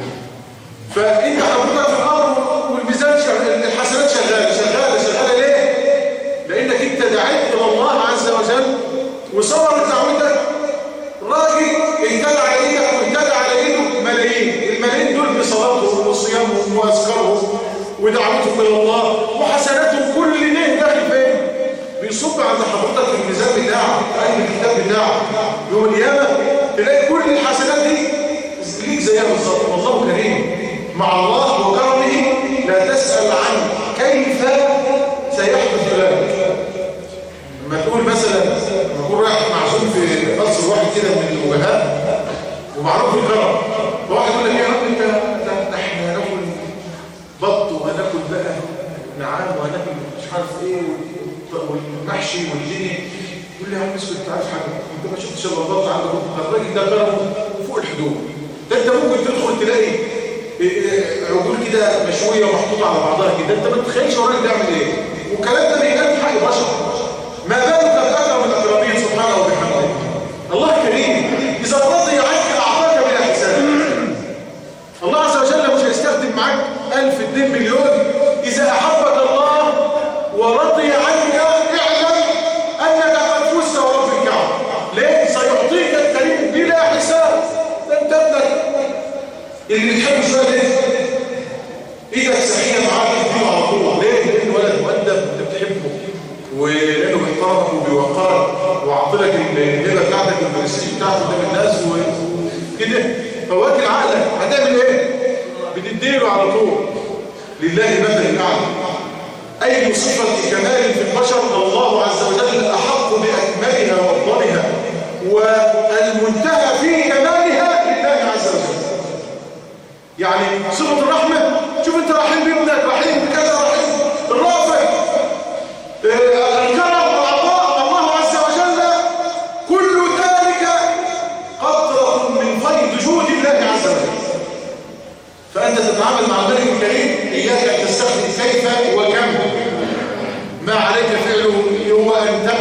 فانت حضرتك في الارض والميزان الحسنات شغاله ليه؟ لانك انت دعيت الى الله عز وجل وصورت دعوتك. راجل اهتدى على ايدك واهتدى على ايده ملايين. الملايين دول بصلاتهم وصيامهم واذكارهم ودعوتهم الى الله وحسناتهم كل ده داخل فين؟ بيصب عند حضرتك في الميزان بتاعك، في الكتاب بتاعك. يوم القيامه تلاقي كل الحسنات دي ليك زيها بالظبط. والله كريم مع الله وكرمه لا تسأل عن كيف سيحدث ذلك. لما تقول مثلا لما تكون رايح معزوم في قصر واحد كده من الوجهات ومعروف الكرم، فواحد يقول لك يا رب انت احنا هناكل بط وهناكل بقى نعام وهناكل مش عارف ايه والمحشي والدنيا. يقول لي يا عم اسكت، انت عارف حاجه؟ انت ما شفتش البط عندك؟ الراجل ده كرمه فوق الحدود. ده انت ممكن تدخل تلاقي عجول كده مشويه ومحطوطه على بعضها كده، انت ما تتخيلش هو الراجل بيعمل ايه. والكلام ده بيتقال في حق البشر، ما بالك باكرم الاكرمين سبحانه وبحمده. الله كريم، اذا رضي عنك اعطاك بلا حساب. الله عز وجل مش هيستخدم معاك 1000 2 مليون. اذا احبك الله ورضي عنك اعلم انك قد فزت ورب الكعبه. ليه؟ سيعطيك الكريم بلا حساب. ده انت ابنك اللي بتحبه شويه ليه؟ ايدك سخينه معاك تديله على طول. ليه؟ لانه ولد مؤدب انت بتحبه ولانه بيحترمك وبيوقرك وعاطلك الهبه بتاعتك والبرستيج بتاعته قدام الناس وكده. فواكل عقلك هتعمل ايه؟ بتديله على طول. لله المثل الاعلى. اي صفه كمال في البشر الله عز وجل احق باكملها وافضلها والمنتهى في كمالها لله عز وجل. يعني صفة الرحمة، شوف انت رحيم بابنك، رحيم بكذا، رحيم الرافع، الكرم والعطاء. الله عز وجل كل ذلك قطرة من فيض جود الله عز وجل. فأنت تتعامل مع الملك الكريم إياك أن تستخدم كيف وكم. ما عليك فعله هو أن